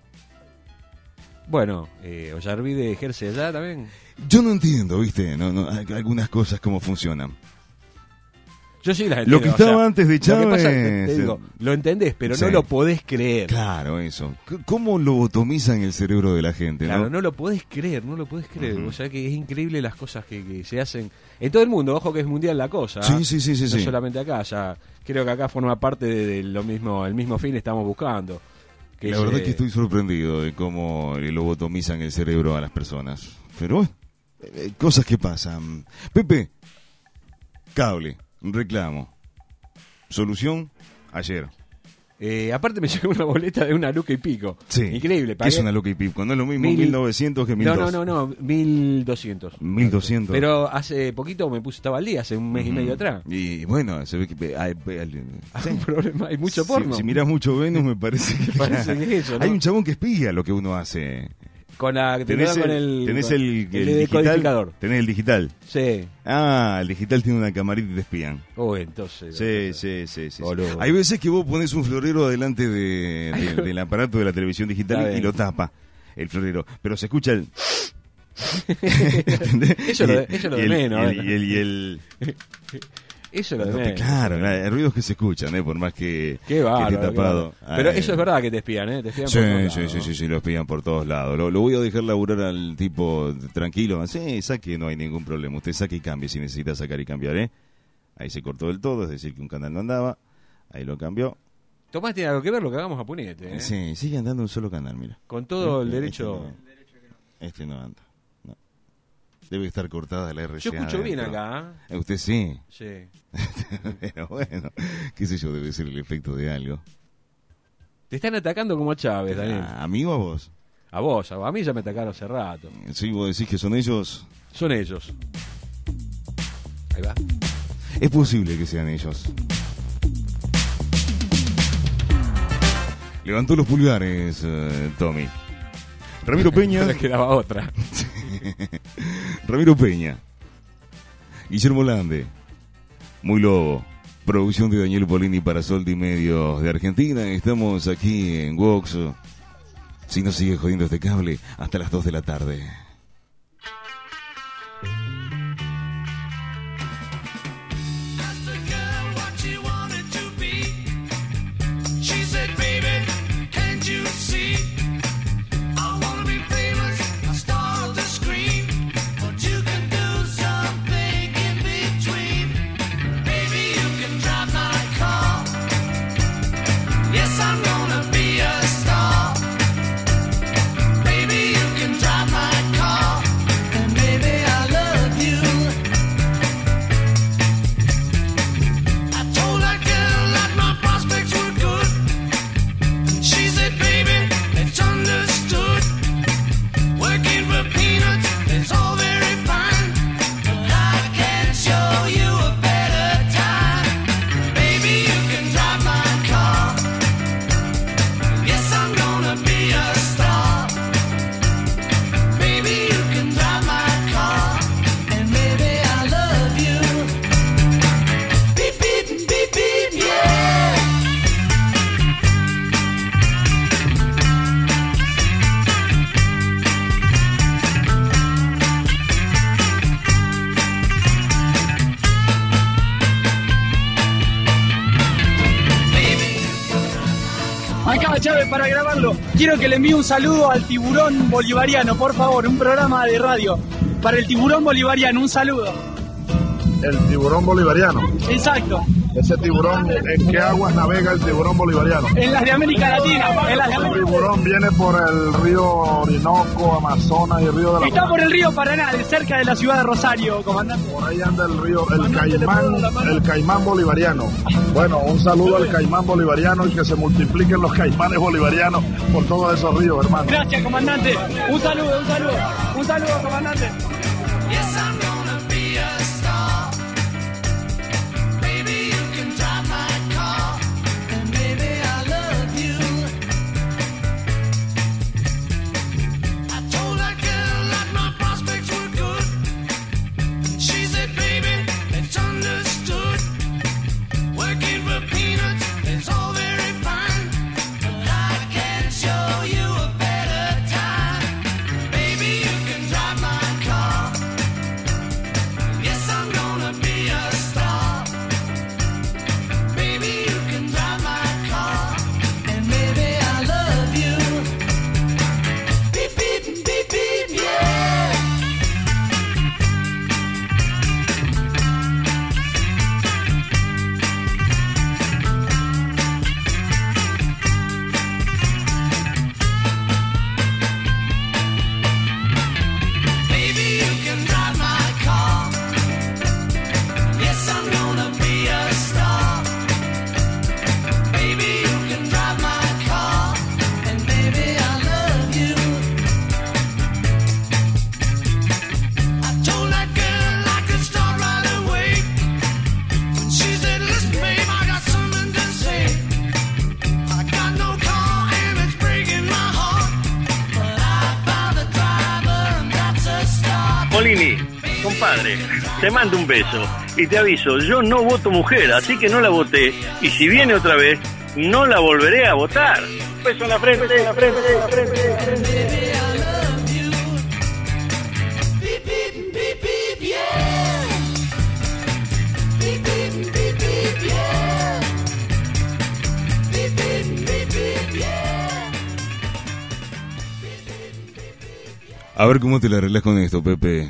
Bueno, Ollarvide ejerce allá también. Yo no entiendo, ¿viste? No, algunas cosas cómo funcionan. Yo sí las entiendo. Lo que estaba antes de Chávez... Lo que pasa es que te digo, lo entendés, pero no lo podés creer. Claro, eso. ¿Cómo lobotomizan el cerebro de la gente? Claro, no lo podés creer. O sea que es increíble las cosas que se hacen en todo el mundo. Ojo que es mundial la cosa. Sí. No solamente acá. Ya creo que acá forma parte de lo mismo, el mismo fin estamos buscando. La verdad que estoy sorprendido de cómo le lobotomizan el cerebro a las personas. Pero bueno, cosas que pasan. Pepe, cable, reclamo. Solución, ayer. Aparte me llegó una boleta de una luca y pico. Sí. Increíble. ¿Qué es una luca y pico? No es lo mismo 1900 que 1200. No, 1200. 1200. Pero hace poquito estaba al día, hace un mes y medio atrás. Y bueno, se ve que hay un problema, hay mucho porno. Si mirás mucho Venus, me parece que, parece que es eso, ¿no? Hay un chabón que espía lo que uno hace. Tenés el decodificador. Tenés el digital. Sí. El digital tiene una camarita y te espían. Entonces. Sí. Hay veces que vos pones un florero adelante del aparato de la televisión digital y lo tapa el florero. Pero se escucha el... Eso lo de menos. Eso lo de menos. Claro, hay ruidos que se escuchan, por más que esté tapado. Pero eso es verdad que te espían, Te espían por todos lados. Sí, lo espían por todos lados. Lo voy a dejar laburar al tipo tranquilo. Sí, saque, no hay ningún problema. Usted saque y cambie si necesita sacar y cambiar, Ahí se cortó del todo, es decir, que un canal no andaba. Ahí lo cambió. Tomás tiene algo que ver lo que hagamos a Punete, Sí, sigue andando un solo canal, mira. Con todo el derecho... Este no anda. Debe estar cortada la RCA. Yo escucho bien acá. ¿Usted sí? Sí. Pero bueno, qué sé yo, debe ser el efecto de algo. Te están atacando como a Chávez, Daniel. ¿A mí o a vos? A vos, a mí ya me atacaron hace rato. Sí, vos decís que son ellos. Son ellos. Ahí va. Es posible que sean ellos. Levantó los pulgares, Tommy. Ramiro Peña. Le quedaba otra. Ramiro Peña, Guillermo Lande, Muy Lobo, producción de Daniel Polini para Soldi y Medios de Argentina. Estamos aquí en Vox. Si nos sigue jodiendo este cable, hasta las 2 de la tarde. Chávez para grabarlo. Quiero que le envíe un saludo al Tiburón Bolivariano, por favor, un programa de radio para el Tiburón Bolivariano, un saludo. El Tiburón Bolivariano. Exacto. Ese tiburón, ¿en qué aguas navega el Tiburón Bolivariano? En las de América Latina. El tiburón viene por el río Orinoco, Amazonas y el río de la... Está por el río Paraná, cerca de la ciudad de Rosario, comandante. Por ahí anda el río, el Caimán Bolivariano. Bueno, un saludo al Caimán Bolivariano y que se multipliquen los caimanes bolivarianos por todos esos ríos, hermano. Gracias, comandante. Un saludo, comandante. Show you a better time. Baby, you can drive my car. Malini, compadre, te mando un beso y te aviso, yo no voto mujer, así que no la voté, y si viene otra vez, no la volveré a votar. Beso en la frente, en la frente, en la frente, en la frente. A ver cómo te la arreglas con esto, Pepe.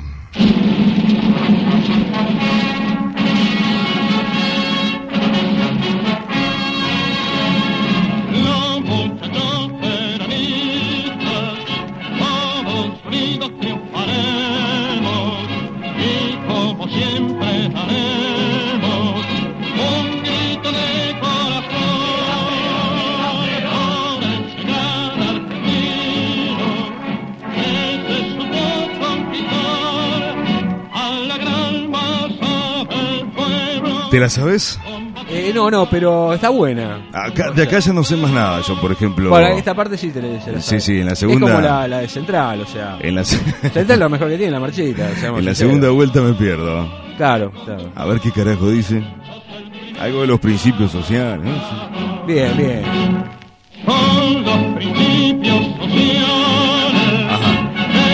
¿Te la sabes? No, pero está buena. De acá ya no sé más nada, yo, por ejemplo. Bueno, esta parte sí te la sabes. Sí, en la segunda. Es como la de Central, o sea. Central es lo mejor que tiene, la marchita. En la segunda vuelta me pierdo. Claro. A ver qué carajo dice. Algo de los principios sociales, ¿no? Bien. Son los principios sociales. Ajá.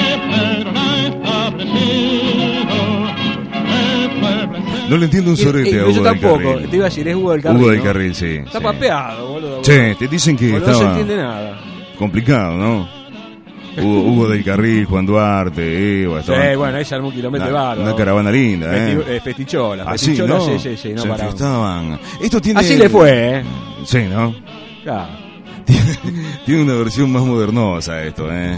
No le entiendo un sorete a Hugo yo del tampoco, Carril. te iba a decir, es Hugo del Carril. Hugo del ¿no? Carril, sí. Está papeado, boludo. Che, te dicen que No se entiende nada. complicado, ¿no? Hugo del Carril, Juan Duarte, Eva. Sí, bueno, ahí se armó un kilómetro bárbaro. Una caravana linda, Festichola. Así, ¿no? Sí, no se paraban. enfiestaban. Esto tiene... Así le fue, ¿eh? Sí, ¿no? Claro. Tiene una versión más modernosa esto, ¿eh?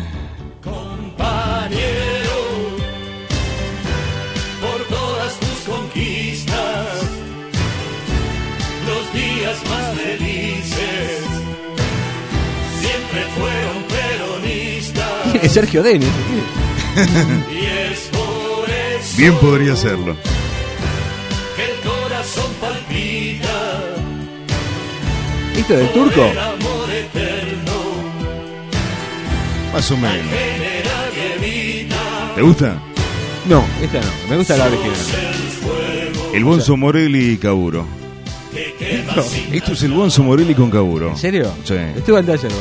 Más felices siempre fueron peronistas. Es Sergio Denis. Y es por eso Bien podría serlo. que el corazón palpita. ¿Esto es del Turco? El amor eterno Más o menos. general y evita. ¿Te gusta? No, esta no. Me gusta la original. El Bonzo Morelli y Caburo. Esto es el Bonzo Morelli con Caburo. ¿En serio? Sí. Estuve en taller.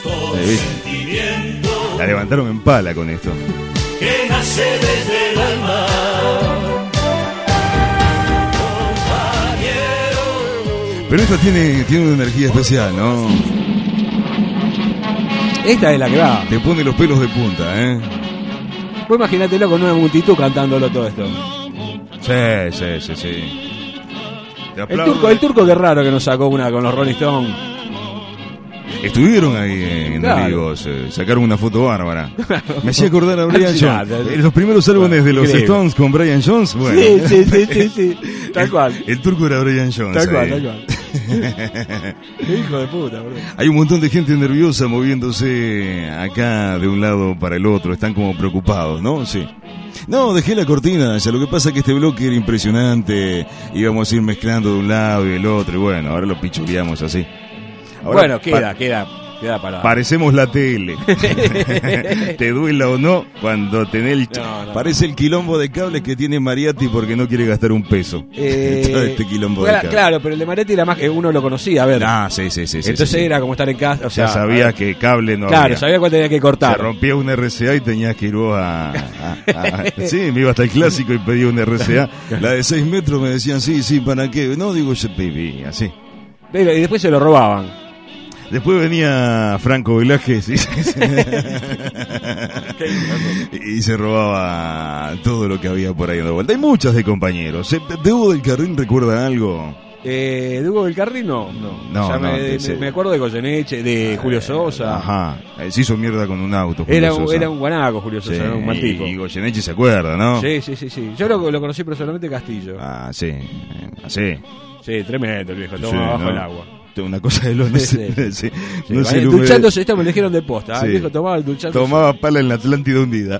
La levantaron en pala con esto. Que nace desde el alma. Pero esta tiene una energía especial, ¿no? Esta es la que va. Te pone los pelos de punta, ¿eh? Vos imaginátelo con una multitud cantándolo todo esto. Sí. El turco que raro que nos sacó una con los Rolling Stones. Estuvieron ahí en Claro. Olivos, sacaron una foto bárbara. Me hacía acordar a Brian Claro. Jones. Los primeros álbumes de los Increíble. Stones con Brian Jones, bueno. Sí. Tal cual. El turco era Brian Jones. Tal ahí. cual. Qué hijo de puta, boludo. Hay un montón de gente nerviosa moviéndose acá de un lado para el otro. Están como preocupados, ¿no? Sí. No, dejé la cortina. Ya lo que pasa es que este bloque era impresionante. Íbamos a ir mezclando de un lado y del otro. Y bueno, ahora lo pichuleamos así. Ahora, Bueno, queda parado. Parecemos la tele. Te duela o no, cuando tenés No. Parece el quilombo de cables que tiene Mariatti porque no quiere gastar un peso. Todo este quilombo de cables. Claro, pero el de Mariatti era más que uno lo conocía, a ver. Sí. Entonces sí. era como estar en casa, o sea, Ya sabías que cable no claro, había. sabía cuál tenía que Se cortar. rompía un RCA y tenías que ir vos a sí, me iba hasta el clásico y pedía un RCA. La de 6 metros me decían, sí, ¿para qué? No, digo, yo baby, así. Pero, y después se lo robaban. Después venía Franco Velázquez y se robaba todo lo que había por ahí dando vuelta. Hay muchas de compañeros. ¿De Hugo del Carril recuerda algo? ¿De Hugo del Carril? No. No, O sea, no, me acuerdo de Goyeneche, de Julio Sosa. Ajá. Se hizo mierda con un auto. Julio Era Sosa. un guanaco Julio Sosa, Sí, era un mantico. y Goyeneche se acuerda, ¿no? Sí. Yo lo conocí personalmente en Castillo. Ah, sí. Así. Sí, tremendo el viejo, todo Sí, bajo ¿no? el agua. Una cosa de lo no Sí. sé. No sé, duchándose, esto me lo dijeron de posta. Sí. El viejo tomaba el duchándose. Tomaba pala en la Atlántida hundida.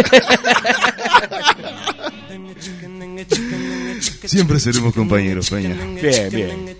Siempre seremos compañeros, Peña. Bien.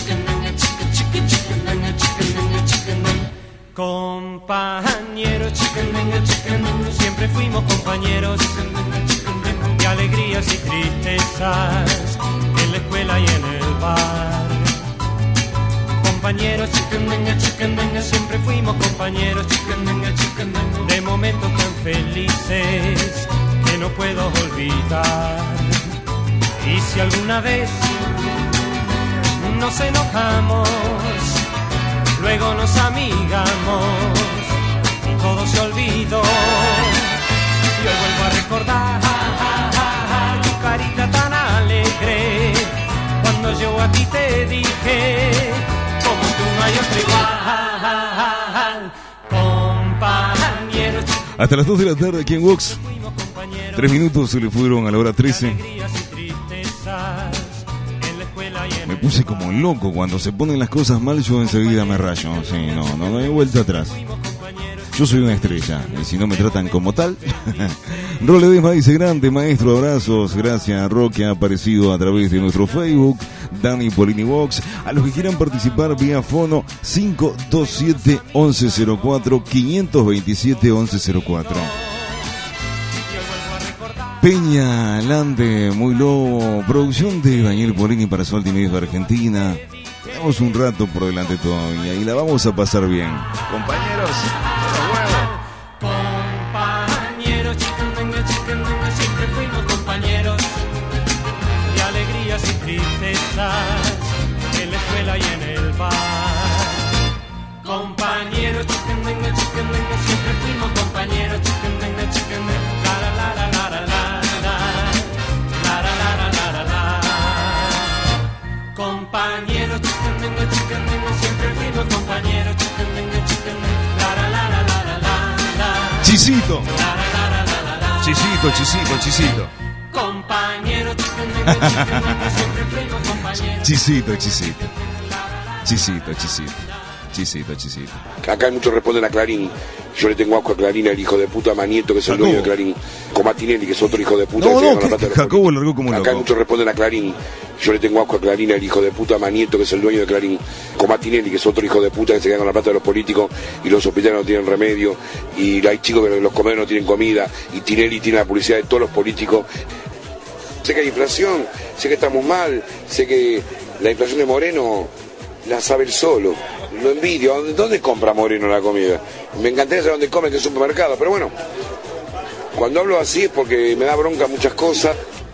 Compañero, chica. Siempre fuimos compañeros de alegrías y tristezas, en la escuela y en el bar. Compañeros, siempre fuimos compañeros de momentos tan felices que no puedo olvidar. Y si alguna vez nos enojamos, luego nos amigamos y todo se olvidó. Y hoy vuelvo a recordar tu carita tan alegre cuando yo a ti te dije, como tú no hay otro igual, compañero. Hasta las 2 de la tarde aquí en Vox. 3 minutos se le fueron a la hora 13. Me puse como loco. Cuando se ponen las cosas mal, yo enseguida me rayo. Sí, no hay vuelta atrás. Yo soy una estrella, y si no me tratan como tal. Role Desma dice: grande maestro, abrazos. Gracias, Roque, ha aparecido a través de nuestro Facebook. Dani Polini Vox. A los que quieran participar vía fono 527-1104, 527-1104. Peña, Lande, Muy Lobo, producción de Daniel Polini para Solti Medios de Argentina. Tenemos un rato por delante todavía y la vamos a pasar bien. Compañeros, compañeros, siempre fuimos compañeros de alegrías y tristezas, en la escuela y en el bar. Compañeros, siempre fuimos compañeros, compañeros, siempre fuimos compañeros, Chisito. Chisito. Compañeros, siempre fuimos compañeros. Chisito. Acá muchos responden a Clarín. Yo le tengo asco a Clarín, el hijo de puta Manieto, que es el dueño de Clarín. Como a Tinelli, que es otro hijo de puta. Jacobo largó como loco. Acá muchos responden a Clarín. Yo le tengo asco a Clarín, el hijo de puta Manieto, que es el dueño de Clarín. Como a Tinelli, que es otro hijo de puta, que se queda con la plata de los políticos y los hospitales no tienen remedio. Y hay chicos que los comedores no tienen comida. Y Tinelli tiene la publicidad de todos los políticos. Sé que hay inflación, sé que estamos mal, sé que la inflación de Moreno la sabe él solo. Lo envidio. ¿Dónde compra Moreno la comida? Me encantaría saber dónde come, en qué supermercado, pero bueno, cuando hablo así es porque me da bronca muchas cosas.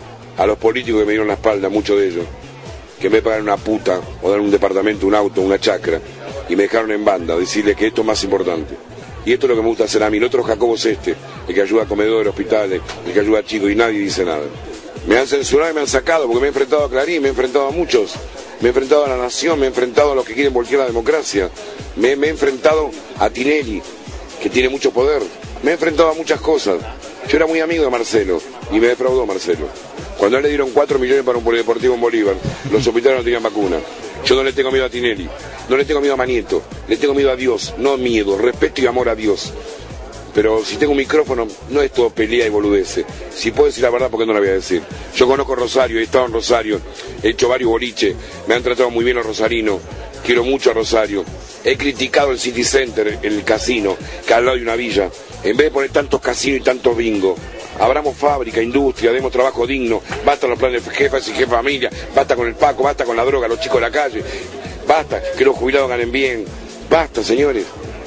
A los políticos que me dieron la espalda, muchos de ellos, que me pagan una puta o dan un departamento, un auto, una chacra, y me dejaron en banda, decirle que esto es más importante. Y esto es lo que me gusta hacer a mí. El otro Jacobo es el que ayuda a comedores, hospitales, el que ayuda a chicos, y nadie dice nada. Me han censurado y me han sacado porque me he enfrentado a Clarín, me he enfrentado a muchos. Me he enfrentado a La Nación, me he enfrentado a los que quieren voltear la democracia. Me he enfrentado a Tinelli, que tiene mucho poder. Me he enfrentado a muchas cosas. Yo era muy amigo de Marcelo y me defraudó Marcelo. Cuando a él le dieron 4 millones para un polideportivo en Bolívar, los hospitales no tenían vacuna. Yo no le tengo miedo a Tinelli, no le tengo miedo a Manieto, le tengo miedo a Dios, no miedo, respeto y amor a Dios. Pero si tengo un micrófono, no es todo pelea y boludeces. Si puedo decir la verdad, ¿por qué no la voy a decir? Yo conozco Rosario, he estado en Rosario, he hecho varios boliches, me han tratado muy bien los rosarinos, quiero mucho a Rosario. He criticado el City Center, el casino, que al lado de una villa. En vez de poner tantos casinos y tantos bingos, abramos fábrica, industria, demos trabajo digno, basta los planes de jefas y jefas de familia, basta con el Paco, basta con la droga, los chicos de la calle, basta que los jubilados ganen bien, basta, señores.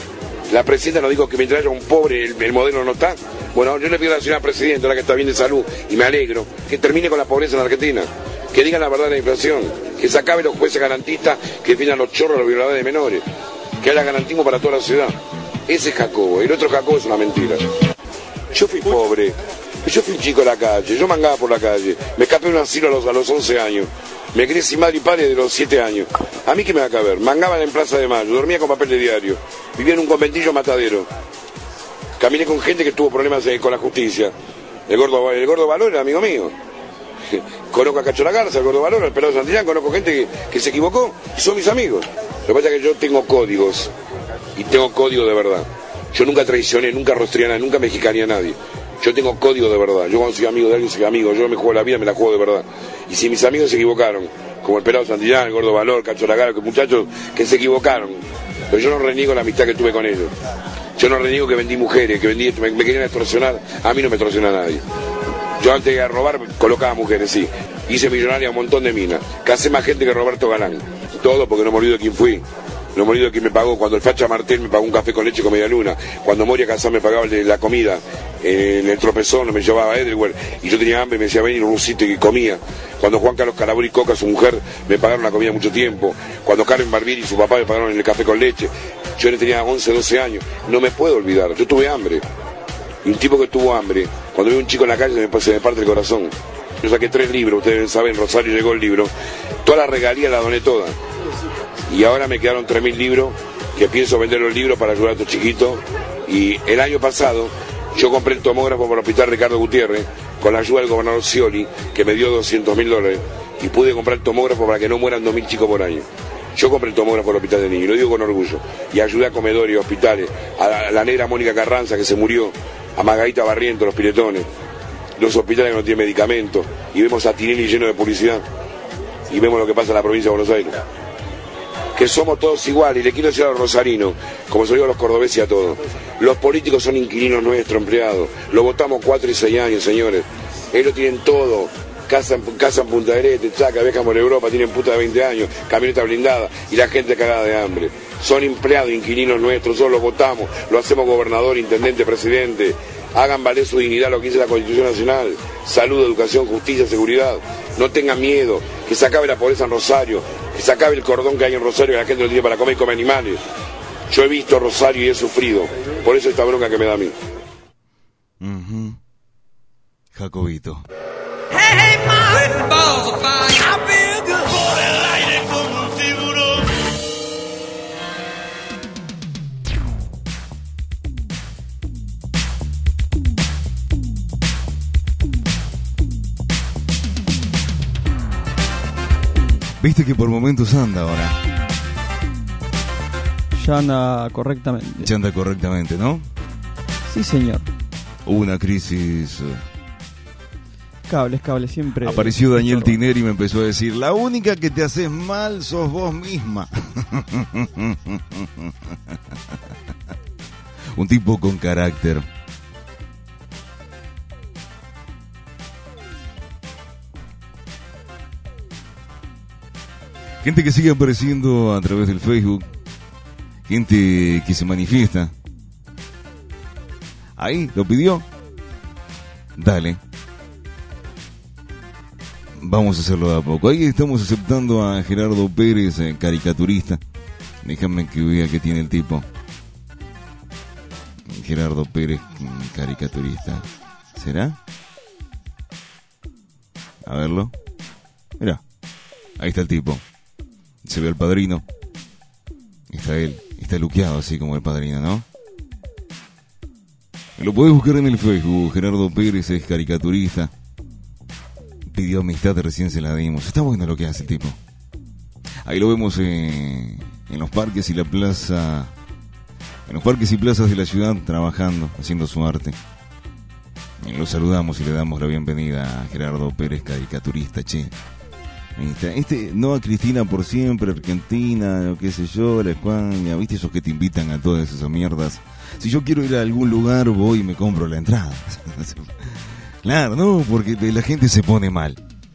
La presidenta nos dijo que mientras haya un pobre, el modelo no está. Bueno, yo le pido a la señora presidenta, ahora que está bien de salud, y me alegro, que termine con la pobreza en Argentina, que digan la verdad de la inflación, que se acaben los jueces garantistas que definan los chorros, los violadores de menores, que haya garantismo para toda la ciudad. Ese es Jacobo, el otro Jacobo es una mentira. Yo fui pobre, yo fui un chico de la calle, yo mangaba por la calle, me escapé de un asilo a los 11 años, me crié sin madre y padre de los 7 años. ¿A mí qué me va a caber? Mangaba en Plaza de Mayo, dormía con papel de diario, vivía en un conventillo matadero, caminé con gente que tuvo problemas con la justicia. El gordo Valor era amigo mío. Conozco a Cacho La Garza, el gordo Valor, al pelado Santillán, conozco gente que se equivocó y son mis amigos. Lo que pasa es que yo tengo códigos, y tengo código de verdad. Yo nunca traicioné, nunca rostré a nadie, nunca mexicané a nadie. Yo tengo código de verdad. Yo cuando soy amigo de alguien, soy amigo. Yo me juego la vida, me la juego de verdad. Y si mis amigos se equivocaron, como el pelado Santillán, el gordo Valor, Cacho La Garza, muchachos que se equivocaron, pero yo no reniego la amistad que tuve con ellos. Yo no reniego que vendí mujeres, me querían extorsionar, a mí no me extorsiona nadie. Yo antes de robar colocaba mujeres, sí. Hice millonaria a un montón de minas. Casé más gente que Roberto Galán. Todo porque no me olvido de quién fui. No me olvido de quién me pagó. Cuando el Facha Martel me pagó un café con leche con media luna. Cuando Moria Casán me pagaba la comida en el Tropezón, me llevaba a Edelweiss. Y yo tenía hambre y me decía, ven y rusito y comía. Cuando Juan Carlos Calabori Coca, su mujer, me pagaron la comida mucho tiempo. Cuando Karen Barbieri y su papá me pagaron el café con leche. Yo tenía 11, 12 años. No me puedo olvidar. Yo tuve hambre. Y un tipo que tuvo hambre, cuando veo un chico en la calle se me parte el corazón. Yo saqué 3 libros, ustedes deben saber, en Rosario llegó el libro. Toda la regalía la doné toda. Y ahora me quedaron 3.000 libros, que pienso vender los libros para ayudar a estos chiquitos. Y el año pasado yo compré el tomógrafo para el hospital Ricardo Gutiérrez, con la ayuda del gobernador Scioli, que me dio $200.000, y pude comprar el tomógrafo para que no mueran 2.000 chicos por año. Yo compré el tomógrafo del hospital de niños, y lo digo con orgullo. Y ayudé a comedores y hospitales, a la negra Mónica Carranza, que se murió, a Margarita Barrientos, los piletones, los hospitales que no tienen medicamentos, y vemos a Tinelli lleno de publicidad, y vemos lo que pasa en la provincia de Buenos Aires. Que somos todos iguales, y le quiero decir a los rosarinos, como se lo digo a los cordobeses y a todos, los políticos son inquilinos nuestros, empleados, lo votamos 4 y 6 años, señores, ellos tienen todo, casa en Punta del Este, Chaca, viajan por Europa, tienen puta de 20 años, camioneta blindada, y la gente cagada de hambre. Son empleados, inquilinos nuestros, nosotros los votamos, lo hacemos gobernador, intendente, presidente. Hagan valer su dignidad lo que dice la Constitución Nacional. Salud, educación, justicia, seguridad. No tengan miedo, que se acabe la pobreza en Rosario, que se acabe el cordón que hay en Rosario, que la gente no tiene para comer y come animales. Yo he visto Rosario y he sufrido, por eso esta bronca que me da a mí. Jacobito. Hey, my balls of fire. I feel good. Por el aire como un tiburón. Viste que por momentos anda ahora. Ya anda correctamente. Ya anda correctamente, ¿no? Sí, señor. Hubo una crisis. Cables, siempre. Apareció Daniel Tineri y me empezó a decir, la única que te haces mal sos vos misma. Un tipo con carácter. Gente que sigue apareciendo a través del Facebook. Gente que se manifiesta. Ahí, ¿lo pidió? Dale. Vamos a hacerlo de a poco. Ahí estamos aceptando a Gerardo Pérez, caricaturista. Déjame que vea qué tiene el tipo. Gerardo Pérez, caricaturista. ¿Será? A verlo. Mirá, ahí está el tipo. Se ve el Padrino. Está él. Está luqueado así como el Padrino, ¿no? Lo podés buscar en el Facebook. Gerardo Pérez es caricaturista. Pidió amistad, recién se la dimos. Está bueno lo que hace el tipo. Ahí lo vemos en los parques y la plaza. En los parques y plazas de la ciudad trabajando, haciendo su arte. Y lo saludamos y le damos la bienvenida a Gerardo Pérez, caricaturista, che. No a Cristina por siempre, Argentina, o qué sé yo, la España, viste esos que te invitan a todas esas mierdas. Si yo quiero ir a algún lugar, voy y me compro la entrada. Claro, no, porque la gente se pone mal.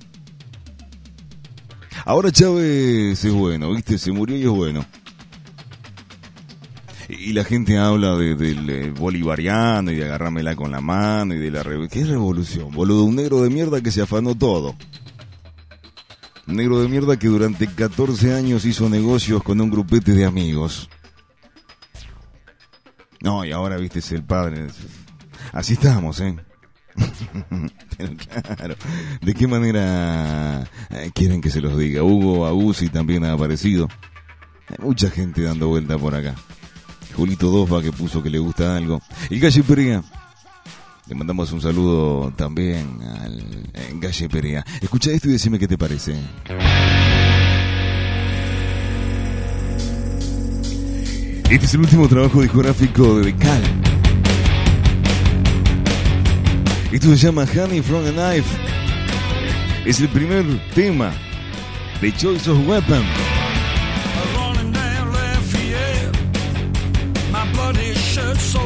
Ahora Chávez es bueno, viste, se murió y es bueno. Y la gente habla del bolivariano y de agarrármela con la mano y de la revolución. ¿Qué revolución, boludo? Un negro de mierda que se afanó todo. Un negro de mierda que durante 14 años hizo negocios con un grupete de amigos. No, y ahora, viste, es el padre. Así estamos, Pero claro, ¿de qué manera quieren que se los diga? Hugo Aguzzi también ha aparecido. Hay mucha gente dando vuelta por acá. Julito Dosba, que puso que le gusta algo. El Galle Perea. Le mandamos un saludo también al Galle Perea. Escucha esto y decime qué te parece. Este es el último trabajo discográfico de Cal. Esto se llama Honey from a Knife. Es el primer tema de Choice of Weapon. Running down Lafayette, my bloody shirt so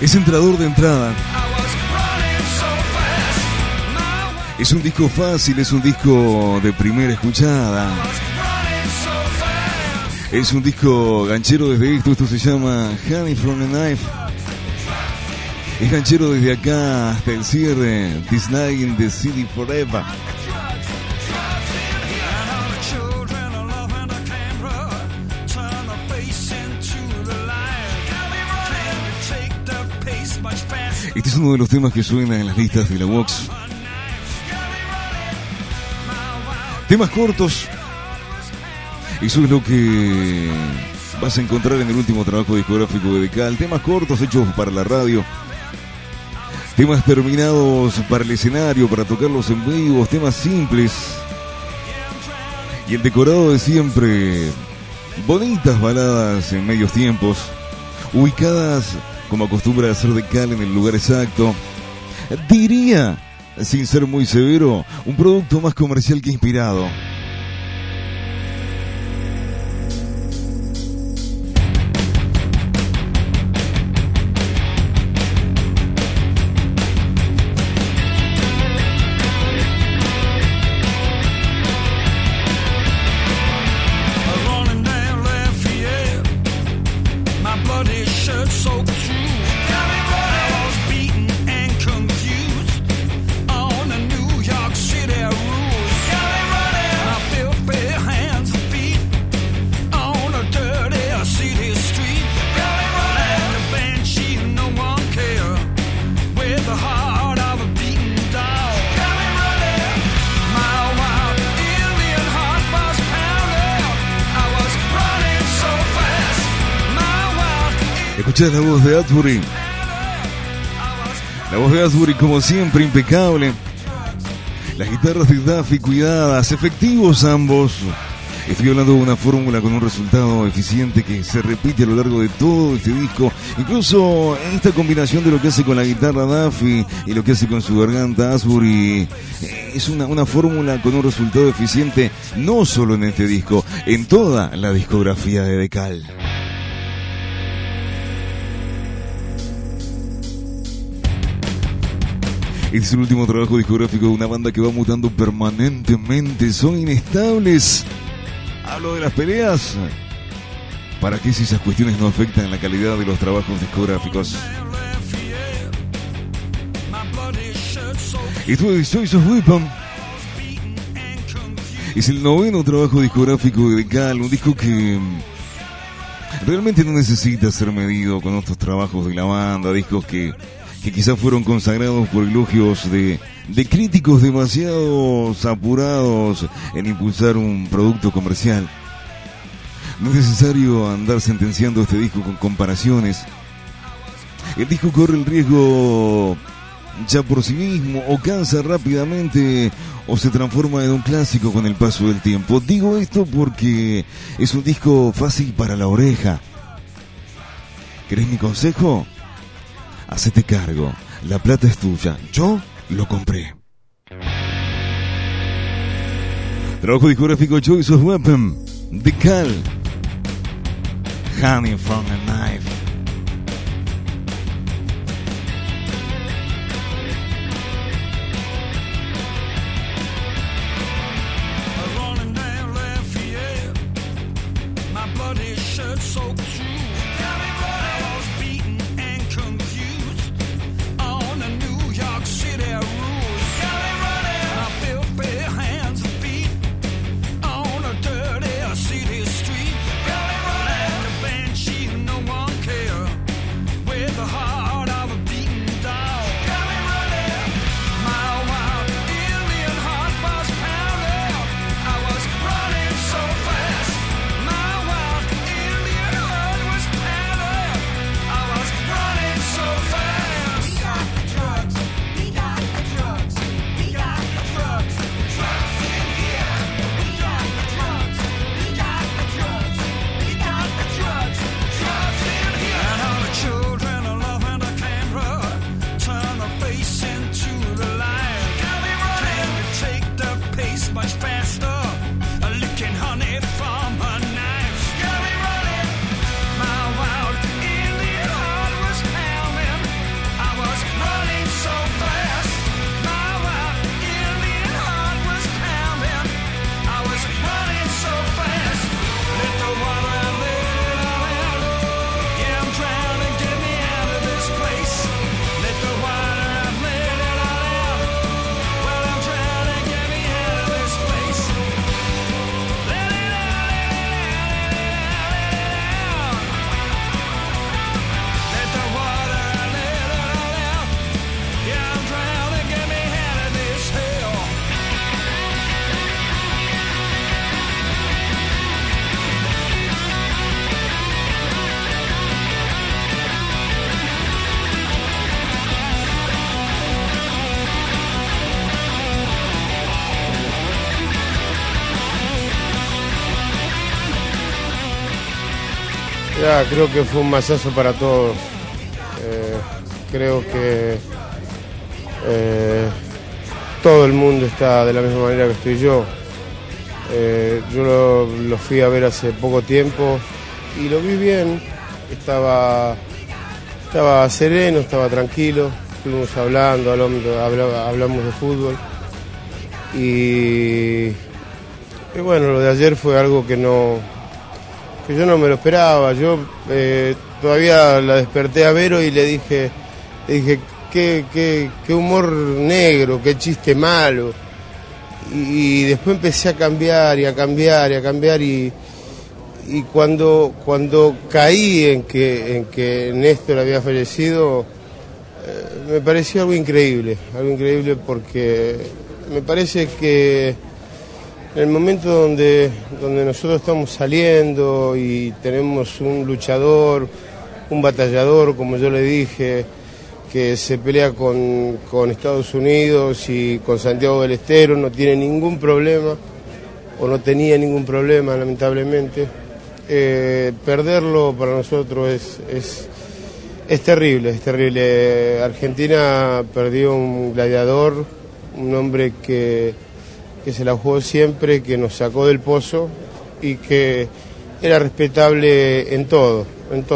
Es entrador de entrada. Es un disco fácil, es un disco de primera escuchada. Es un disco ganchero desde esto se llama Honey from a Knife. Es ganchero desde acá hasta el cierre. This Night in the City Forever. Este es uno de los temas que suenan en las listas de la Vox. Temas cortos. Eso es lo que vas a encontrar en el último trabajo discográfico de Decal. Temas cortos hechos para la radio. Temas terminados para el escenario, para tocarlos en vivo. Temas simples. Y el decorado de siempre. Bonitas baladas en medios tiempos. Ubicadas, como acostumbra hacer Decal, en el lugar exacto. Diría, sin ser muy severo, un producto más comercial que inspirado. Escuchás la voz de Asbury. La voz de Asbury, como siempre, impecable. Las guitarras de Duffy cuidadas, efectivos ambos. Estoy hablando de una fórmula con un resultado eficiente que se repite a lo largo de todo este disco. Incluso esta combinación de lo que hace con la guitarra Duffy y lo que hace con su garganta Asbury es una fórmula con un resultado eficiente no solo en este disco, en toda la discografía de Decal. Este es el último trabajo discográfico de una banda que va mutando permanentemente. Son inestables. Hablo de las peleas. ¿Para qué si esas cuestiones no afectan la calidad de los trabajos discográficos? Esto es Choice of Weapon. Es el 9º trabajo discográfico de Decal. Un disco que realmente no necesita ser medido con otros trabajos de la banda. Discos que quizás fueron consagrados por elogios de críticos demasiado apurados en impulsar un producto comercial. No es necesario andar sentenciando este disco con comparaciones. El disco corre el riesgo ya por sí mismo, o cansa rápidamente, o se transforma en un clásico con el paso del tiempo. Digo esto porque es un disco fácil para la oreja. ¿Querés mi consejo? Hacete cargo, la plata es tuya, yo lo compré. Trabajo discográfico Choice of Weapon, Decal, Honey from a Knife. No one Ya, creo que fue un masazo para todos. Creo que todo el mundo está de la misma manera que estoy yo. Yo lo fui a ver hace poco tiempo y lo vi bien. Estaba sereno, estaba tranquilo. Estuvimos hablando, hablamos de fútbol. Y bueno, lo de ayer fue algo que yo no me lo esperaba. Yo todavía la desperté a Vero y le dije qué humor negro, qué chiste malo. Y después empecé a cambiar y cuando caí en que Néstor había fallecido, me pareció algo increíble porque me parece que en el momento donde nosotros estamos saliendo y tenemos un luchador, un batallador, como yo le dije, que se pelea con Estados Unidos y con Santiago del Estero, no tiene ningún problema, o no tenía ningún problema, lamentablemente. Perderlo para nosotros es terrible. Argentina perdió un gladiador, un hombre que se la jugó siempre, que nos sacó del pozo y que era respetable en todo.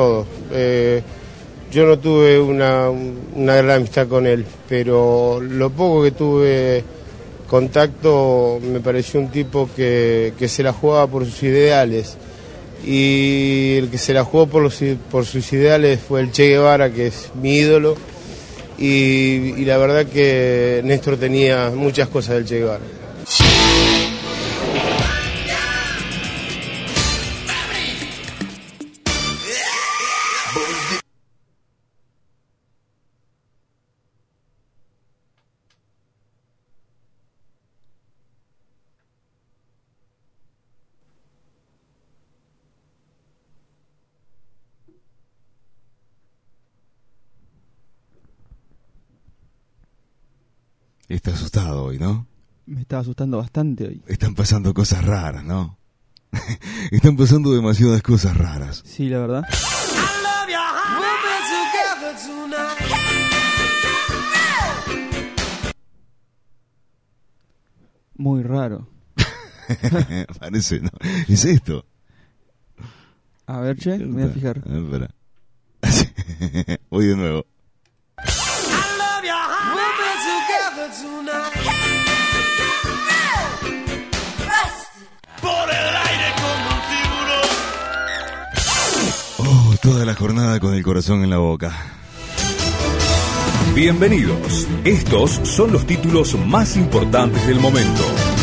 Yo no tuve una gran amistad con él, pero lo poco que tuve contacto me pareció un tipo que se la jugaba por sus ideales. Y el que se la jugó por sus ideales fue el Che Guevara, que es mi ídolo. Y la verdad que Néstor tenía muchas cosas del Che Guevara. Está asustado hoy, ¿no? Me está asustando bastante hoy. Están pasando cosas raras, ¿no? Están pasando demasiadas cosas raras. Sí, la verdad. Muy raro. Parece, ¿no? ¿Es esto? A ver, che, me voy a fijar. A ver, espera. Voy de nuevo. Por el aire como un tiburón. Oh, toda la jornada con el corazón en la boca. Bienvenidos. Estos son los títulos más importantes del momento.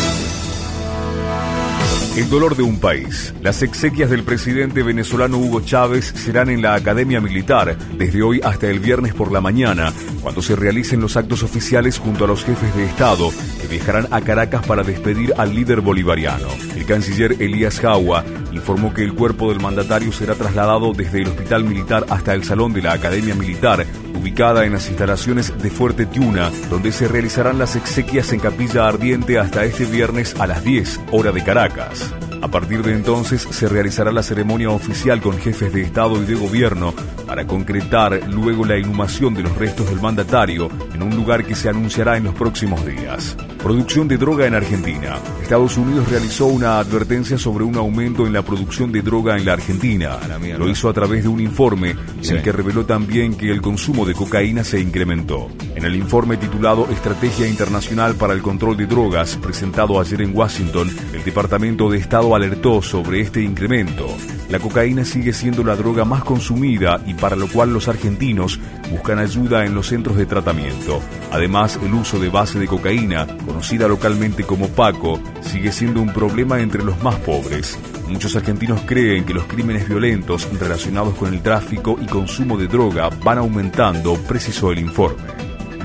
El dolor de un país. Las exequias del presidente venezolano Hugo Chávez serán en la Academia Militar desde hoy hasta el viernes por la mañana, cuando se realicen los actos oficiales junto a los jefes de Estado que viajarán a Caracas para despedir al líder bolivariano. El canciller Elías Jaua informó que el cuerpo del mandatario será trasladado desde el Hospital Militar hasta el Salón de la Academia Militar, ubicada en las instalaciones de Fuerte Tiuna, donde se realizarán las exequias en Capilla Ardiente hasta este viernes a las 10, hora de Caracas. A partir de entonces se realizará la ceremonia oficial con jefes de Estado y de Gobierno para concretar luego la inhumación de los restos del mandatario en un lugar que se anunciará en los próximos días. Producción de droga en Argentina. Estados Unidos realizó una advertencia sobre un aumento en la producción de droga en la Argentina. Lo hizo a través de un informe en el que reveló también que el consumo de cocaína se incrementó. En el informe titulado Estrategia Internacional para el Control de Drogas, presentado ayer en Washington, el Departamento de Estado alertó sobre este incremento. La cocaína sigue siendo la droga más consumida y para lo cual los argentinos buscan ayuda en los centros de tratamiento. Además, el uso de base de cocaína, conocida localmente como Paco, sigue siendo un problema entre los más pobres. Muchos argentinos creen que los crímenes violentos relacionados con el tráfico y consumo de droga van aumentando, precisó el informe.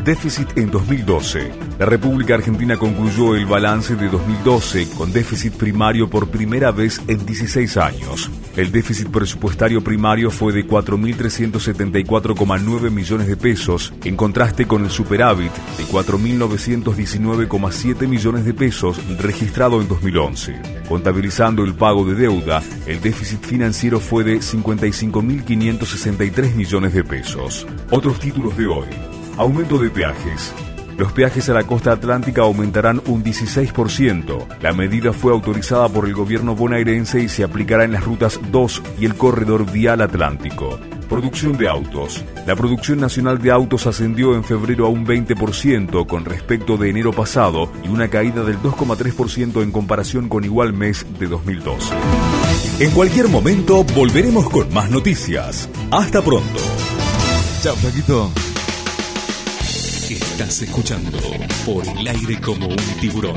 Déficit en 2012. La República Argentina concluyó el balance de 2012 con déficit primario por primera vez en 16 años. El déficit presupuestario primario fue de 4.374,9 millones de pesos, en contraste con el superávit de 4.919,7 millones de pesos registrado en 2011. Contabilizando el pago de deuda, el déficit financiero fue de 55.563 millones de pesos. Otros títulos de hoy. Aumento de peajes. Los peajes a la costa atlántica aumentarán un 16%. La medida fue autorizada por el gobierno bonaerense y se aplicará en las rutas 2 y el corredor vial atlántico. Producción de autos. La producción nacional de autos ascendió en febrero a un 20% con respecto de enero pasado y una caída del 2,3% en comparación con igual mes de 2012. En cualquier momento volveremos con más noticias. Hasta pronto. Chao, Flaquito. Estás escuchando Por el aire como un tiburón.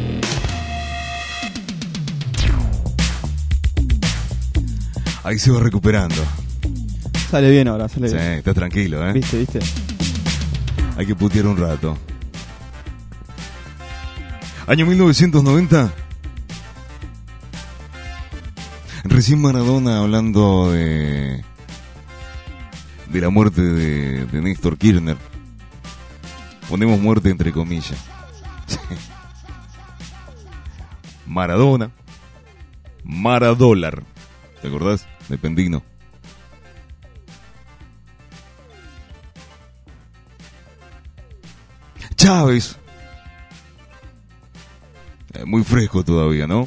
Ahí se va recuperando. Sale bien ahora, sale bien. Sí, está tranquilo, ¿eh? ¿Viste? Hay que putear un rato. Año 1990. Recién Maradona hablando de la muerte de Néstor Kirchner. Ponemos muerte entre comillas. Maradona. Maradólar. ¿Te acordás? De Pendino. Chávez. Muy fresco todavía, ¿no?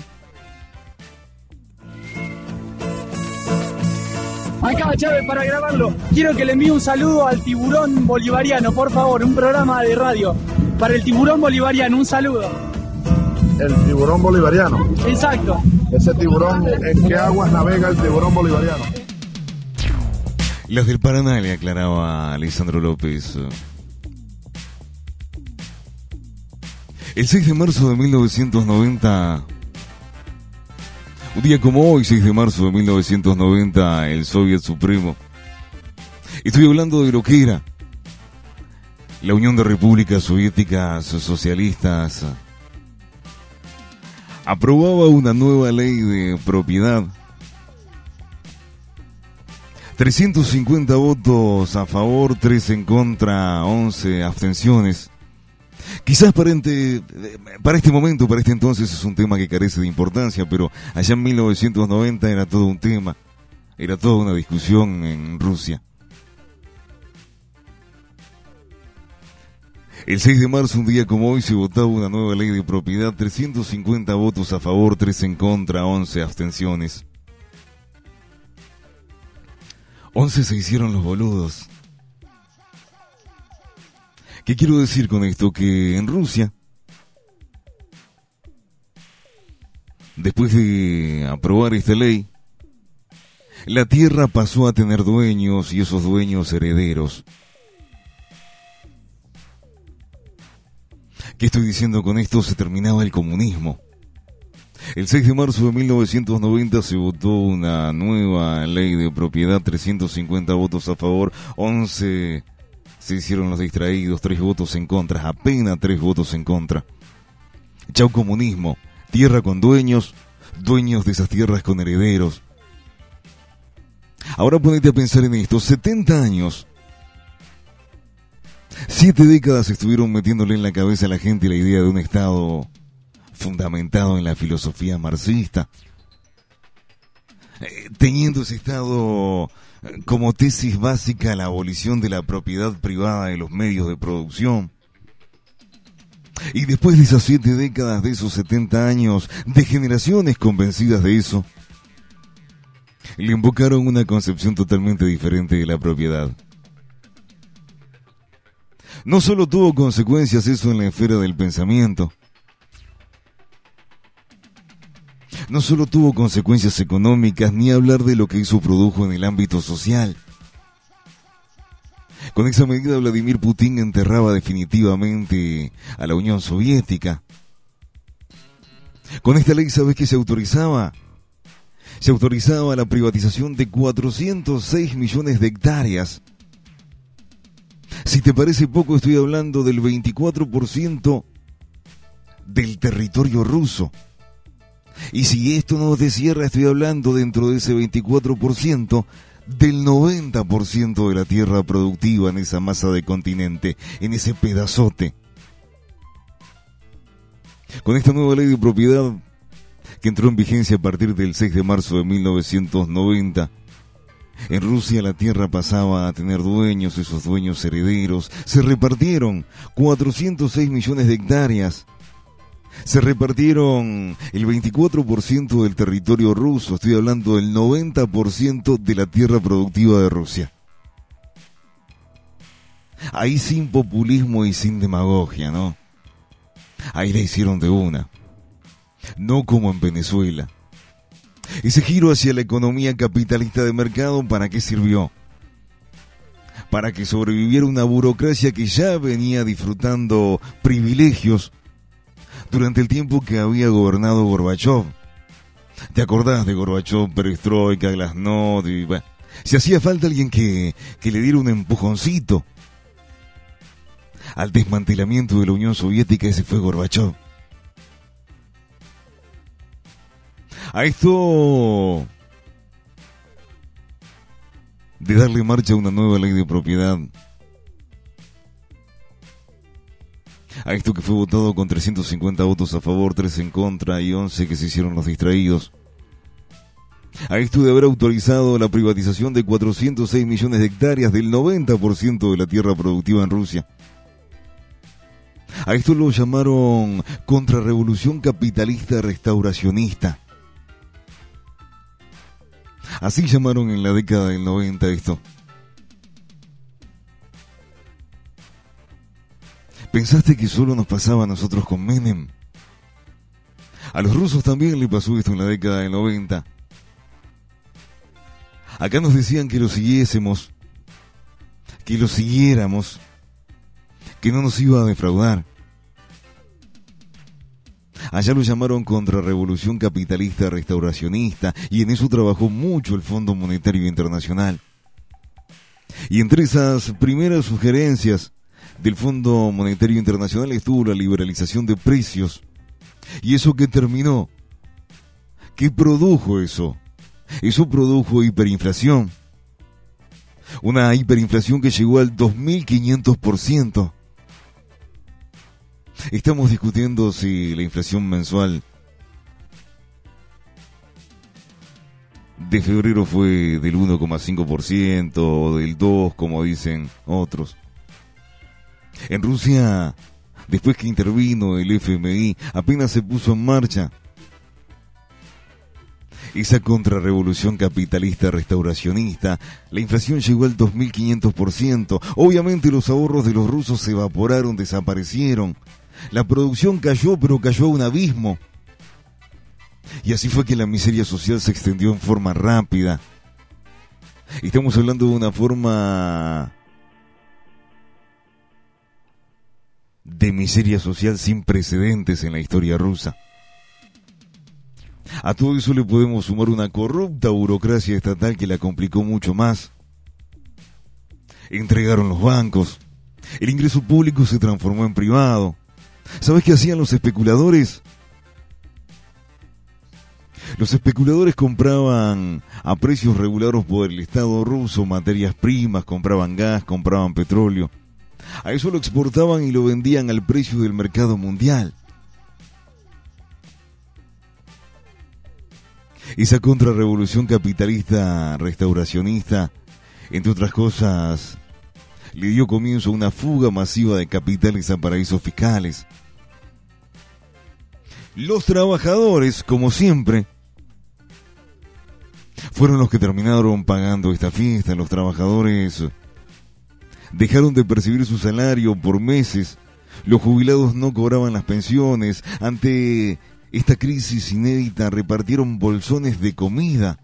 Acá Chávez para grabarlo. Quiero que le envíe un saludo al tiburón bolivariano, por favor, un programa de radio. Para el tiburón bolivariano, un saludo. El tiburón bolivariano. Exacto. Ese tiburón, ¿en qué aguas navega el tiburón bolivariano? Los del Paraná, le aclaraba Alessandro López. El 6 de marzo de 1990, un día como hoy, 6 de marzo de 1990, el Soviet Supremo, estoy hablando de lo que era la Unión de Repúblicas Soviéticas Socialistas, aprobaba una nueva ley de propiedad. 350 votos a favor, 3 en contra, 11 abstenciones. Quizás para este momento, para este entonces es un tema que carece de importancia, pero allá en 1990 era todo un tema, era toda una discusión en Rusia. El 6 de marzo, un día como hoy, se votaba una nueva ley de propiedad, 350 votos a favor, 3 en contra, 11 abstenciones. 11 se hicieron los boludos. ¿Qué quiero decir con esto? Que en Rusia, después de aprobar esta ley, la tierra pasó a tener dueños y esos dueños herederos. ¿Qué estoy diciendo con esto? Se terminaba el comunismo. El 6 de marzo de 1990 se votó una nueva ley de propiedad, 350 votos a favor, 11 se hicieron los distraídos, 3 votos en contra, apenas 3 votos en contra. Chau comunismo, tierra con dueños, dueños de esas tierras con herederos. Ahora ponete a pensar en esto, 70 años, 7 décadas estuvieron metiéndole en la cabeza a la gente la idea de un Estado fundamentado en la filosofía marxista, teniendo ese Estado como tesis básica la abolición de la propiedad privada de los medios de producción. Y después de esas 7 décadas, de esos 70 años, de generaciones convencidas de eso, le invocaron una concepción totalmente diferente de la propiedad. No solo tuvo consecuencias eso en la esfera del pensamiento, no solo tuvo consecuencias económicas, ni hablar de lo que eso produjo en el ámbito social. Con esa medida Vladimir Putin enterraba definitivamente a la Unión Soviética. Con esta ley, ¿sabes qué se autorizaba? Se autorizaba la privatización de 406 millones de hectáreas. Si te parece poco, estoy hablando del 24% del territorio ruso. Y si esto no te cierra, estoy hablando dentro de ese 24% del 90% de la tierra productiva en esa masa de continente, en ese pedazote. Con esta nueva ley de propiedad que entró en vigencia a partir del 6 de marzo de 1990, en Rusia la tierra pasaba a tener dueños, esos dueños herederos. Se repartieron 406 millones de hectáreas. Se repartieron el 24% del territorio ruso. Estoy hablando del 90% de la tierra productiva de Rusia. Ahí sin populismo y sin demagogia, ¿no? Ahí la hicieron de una. No como en Venezuela. Ese giro hacia la economía capitalista de mercado, ¿para qué sirvió? Para que sobreviviera una burocracia que ya venía disfrutando privilegios durante el tiempo que había gobernado Gorbachov. ¿Te acordás de Gorbachov, Perestroika, Glasnost? Y, bueno, si hacía falta alguien que le diera un empujoncito al desmantelamiento de la Unión Soviética, ese fue Gorbachov. A esto de darle marcha a una nueva ley de propiedad, a esto que fue votado con 350 votos a favor, 3 en contra y 11 que se hicieron los distraídos, a esto de haber autorizado la privatización de 406 millones de hectáreas del 90% de la tierra productiva en Rusia, a esto lo llamaron contrarrevolución capitalista restauracionista. Así llamaron en la década del 90 esto. ¿Pensaste que solo nos pasaba a nosotros con Menem? A los rusos también le pasó esto en la década del 90. Acá nos decían que lo siguiésemos, que lo siguiéramos, que no nos iba a defraudar. Allá lo llamaron contrarrevolución capitalista restauracionista y en eso trabajó mucho el Fondo Monetario Internacional. Y entre esas primeras sugerencias del Fondo Monetario Internacional estuvo la liberalización de precios. ¿Y eso qué terminó? ¿Qué produjo eso? Eso produjo hiperinflación. Una hiperinflación que llegó al 2500%. Estamos discutiendo si la inflación mensual de febrero fue del 1,5% o del 2%, como dicen otros. En Rusia, después que intervino el FMI, apenas se puso en marcha esa contrarrevolución capitalista restauracionista, la inflación llegó al 2500%. Obviamente los ahorros de los rusos se evaporaron, desaparecieron. La producción cayó, pero cayó a un abismo. Y así fue que la miseria social se extendió en forma rápida. Estamos hablando de una forma de miseria social sin precedentes en la historia rusa. A todo eso le podemos sumar una corrupta burocracia estatal que la complicó mucho más. Entregaron los bancos. El ingreso público se transformó en privado. ¿Sabes qué hacían los especuladores? Los especuladores compraban a precios regulados por el Estado ruso materias primas, compraban gas, compraban petróleo. A eso lo exportaban y lo vendían al precio del mercado mundial. Esa contrarrevolución capitalista restauracionista, entre otras cosas, le dio comienzo a una fuga masiva de capitales a paraísos fiscales. Los trabajadores, como siempre, fueron los que terminaron pagando esta fiesta. Los trabajadores dejaron de percibir su salario por meses. Los jubilados no cobraban las pensiones. Ante esta crisis inédita repartieron bolsones de comida.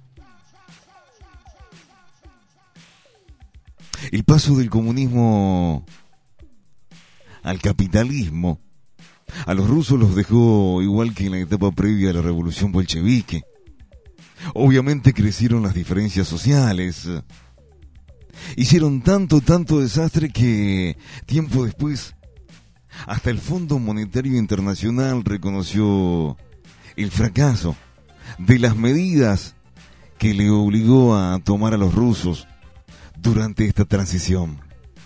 El paso del comunismo al capitalismo a los rusos los dejó igual que en la etapa previa a la revolución bolchevique. Obviamente crecieron las diferencias sociales. Hicieron tanto desastre que tiempo después hasta el Fondo Monetario Internacional reconoció el fracaso de las medidas que le obligó a tomar a los rusos durante esta transición.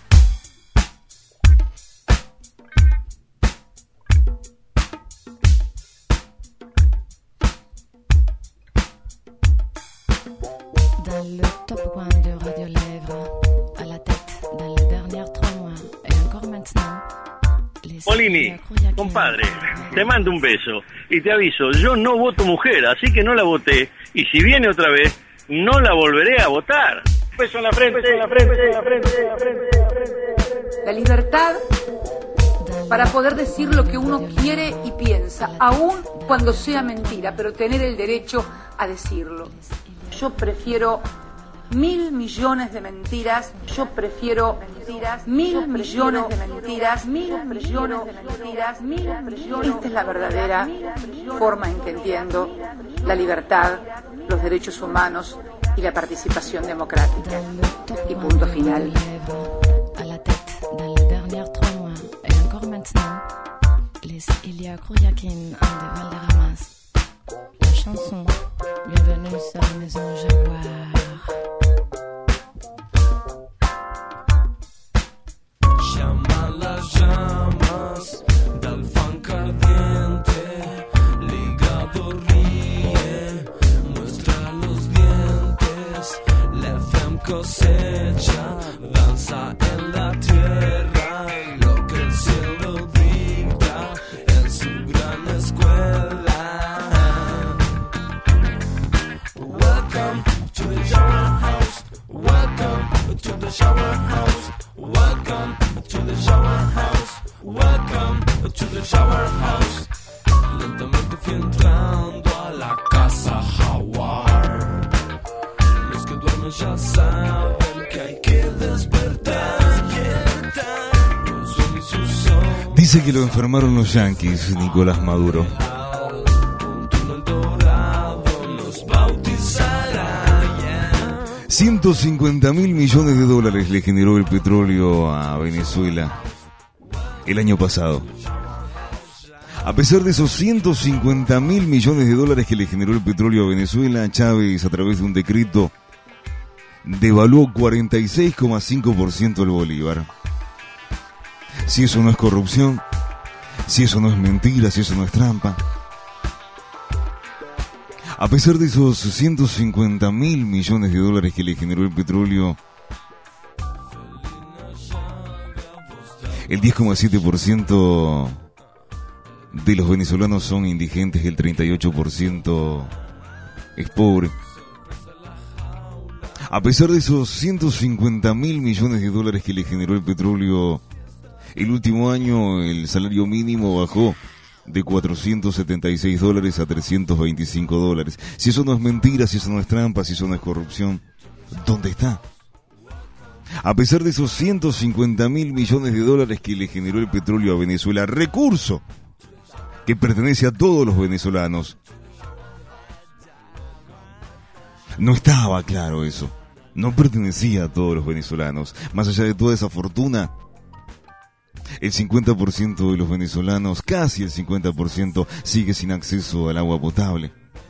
Dans le top 1 de Radio Lèvres, à la tête dans les derniers 3 mois et encore maintenant. Polini, compadre, te mando un beso y te aviso, yo no voto mujer, así que no la voté, y si viene otra vez, no la volveré a votar. Beso en la frente, en la frente, en la frente, en la frente, en la frente. La libertad para poder decir lo que uno quiere y piensa, aun cuando sea mentira, pero tener el derecho a decirlo. Yo prefiero 1.000 millones de mentiras, yo prefiero mentiras, 1.000 millones de mentiras, 1.000 millones de mentiras, 1.000 millones. Esta es la verdadera forma en que entiendo la libertad, los derechos humanos y la participación democrática. Y punto final. À la tête dans les derniers 3 mois et encore maintenant, les Elia Krouyakin de Valderramas. La chanson Bienvenue sur la maison Jaguar. Llaman las llamas del funk ardiente, ligado ríe, muestra los dientes, la femme cosecha, danza en la tierra, lo que el cielo dicta en su gran escuela. Welcome to the shower house, welcome to the shower house, welcome to the shower house, welcome to the shower house. Lentamente fui entrando a la casa Jaguar. Los que duermen ya saben que hay que despertar. Los sueños y sus ojos. Dice que lo enfermaron los yanquis, Nicolás Maduro. Un túnel dorado nos bautizará. 150.000 millones de dólares le generó el petróleo a Venezuela el año pasado. A pesar de esos 150.000 millones de dólares que le generó el petróleo a Venezuela, Chávez, a través de un decreto, devaluó 46,5% el bolívar. Si eso no es corrupción, si eso no es mentira, si eso no es trampa. A pesar de esos 150.000 millones de dólares que le generó el petróleo, el 10,7% de los venezolanos son indigentes, el 38% es pobre. A pesar de esos 150.000 millones de dólares que le generó el petróleo, el último año el salario mínimo bajó de $476 a $325. Si eso no es mentira, si eso no es trampa, si eso no es corrupción, ¿dónde está? A pesar de esos 150.000 millones de dólares que le generó el petróleo a Venezuela, recurso que pertenece a todos los venezolanos, no estaba claro eso. No pertenecía a todos los venezolanos. Más allá de toda esa fortuna, el 50% de los venezolanos, casi el 50%, sigue sin acceso al agua potable.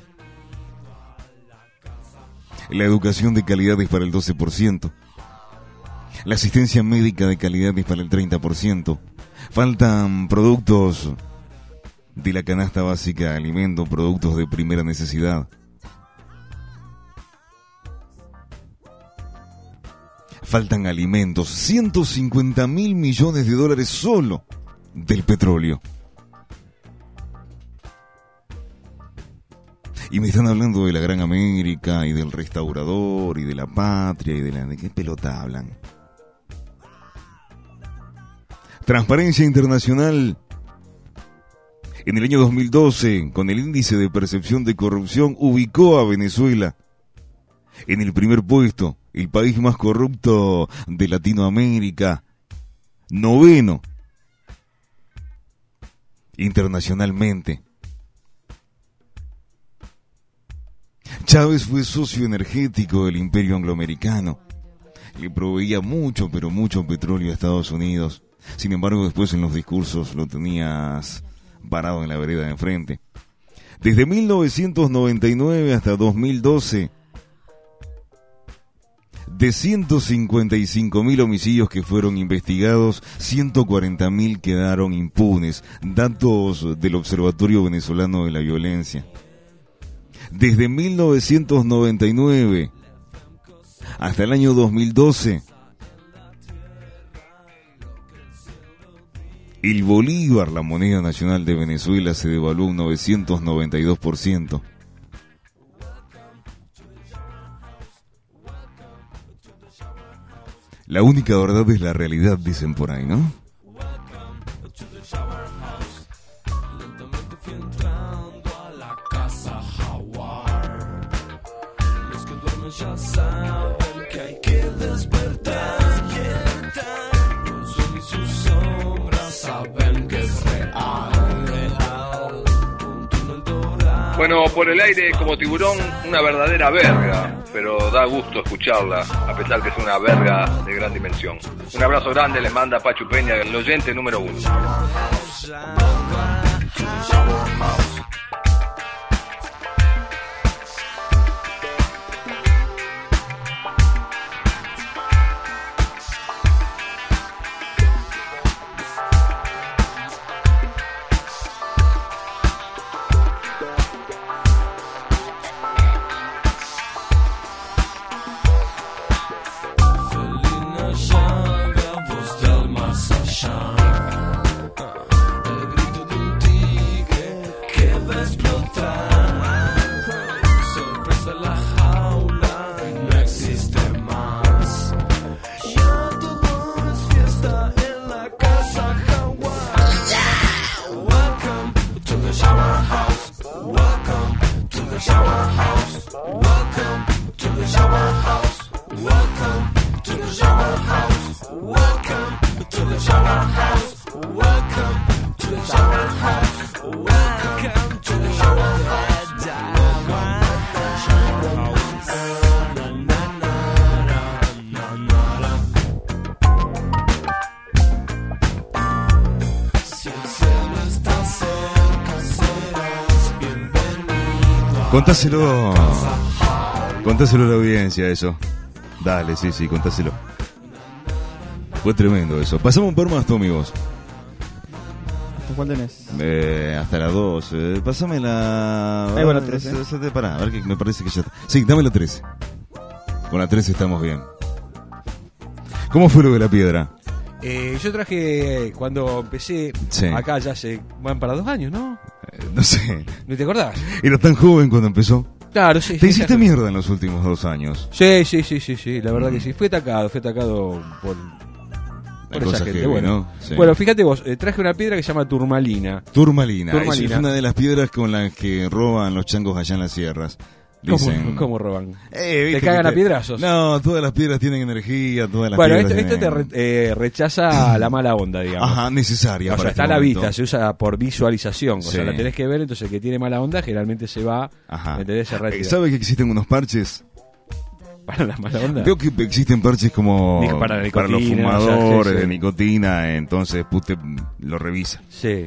La educación de calidad es para el 12%. La asistencia médica de calidad es para el 30%. Faltan productos de la canasta básica de alimentos, productos de primera necesidad. Faltan alimentos, 150.000 millones de dólares solo del petróleo. Y me están hablando de la Gran América y del Restaurador y de la Patria y ¿de qué pelota hablan? Transparencia Internacional en el año 2012, con el índice de percepción de corrupción, ubicó a Venezuela en el primer puesto, el país más corrupto de Latinoamérica, 9º internacionalmente. Chávez fue socio energético del imperio angloamericano. le proveía mucho, pero mucho petróleo a Estados Unidos. Sin embargo, después en los discursos lo tenías parado en la vereda de enfrente. Desde 1999 hasta 2012, de 155.000 homicidios que fueron investigados, 140.000 quedaron impunes. Datos del Observatorio Venezolano de la Violencia. Desde 1999 hasta el año 2012, el bolívar, la moneda nacional de Venezuela, se devaluó un 992%. La única verdad es la realidad, dicen por ahí, ¿no? Ya saben que hay que despertar. Los sol y sus sombras saben que es real. Bueno, por el aire como tiburón, una verdadera verga, pero da gusto escucharla, a pesar que es una verga de gran dimensión. Un abrazo grande les manda Pachu Peña, el oyente número 1. Contáselo a la audiencia eso. Dale, sí, contáselo. Fue tremendo eso. Pasamos un par más, Tommy, vos. ¿Hasta cuál tenés? Hasta la 2. Pásame la... Ahí va la 3, Pará, a ver que me parece que ya está. Sí, dame la 13. Con la 13 estamos bien. ¿Cómo fue lo de la piedra? Yo traje cuando empecé acá ya hace... Van para 2 años, ¿no? No sé. ¿No te acordás? Era tan joven cuando empezó. Claro, sí. ¿Te hiciste mierda en los últimos 2 años? Sí, la verdad que sí. Fue atacado por esa gente. Heavy, bueno, ¿no? Sí. Bueno, fíjate vos, traje una piedra que se llama turmalina. Turmalina. Es una de las piedras con las que roban los changos allá en las sierras. Dicen... ¿Cómo roban? ¿Te cagan a piedrazos? No, todas las piedras tienen energía, todas las piedras tienen... esto te rechaza la mala onda, digamos. Ajá, necesaria. O sea, está a la vista, se usa por visualización. O sea, la tenés que ver, entonces el que tiene mala onda generalmente se va, ¿entendés? Se retira. ¿Sabes que existen unos parches? ¿Para la mala onda? Veo que existen parches como para los fumadores de nicotina, entonces usted lo revisa. Sí.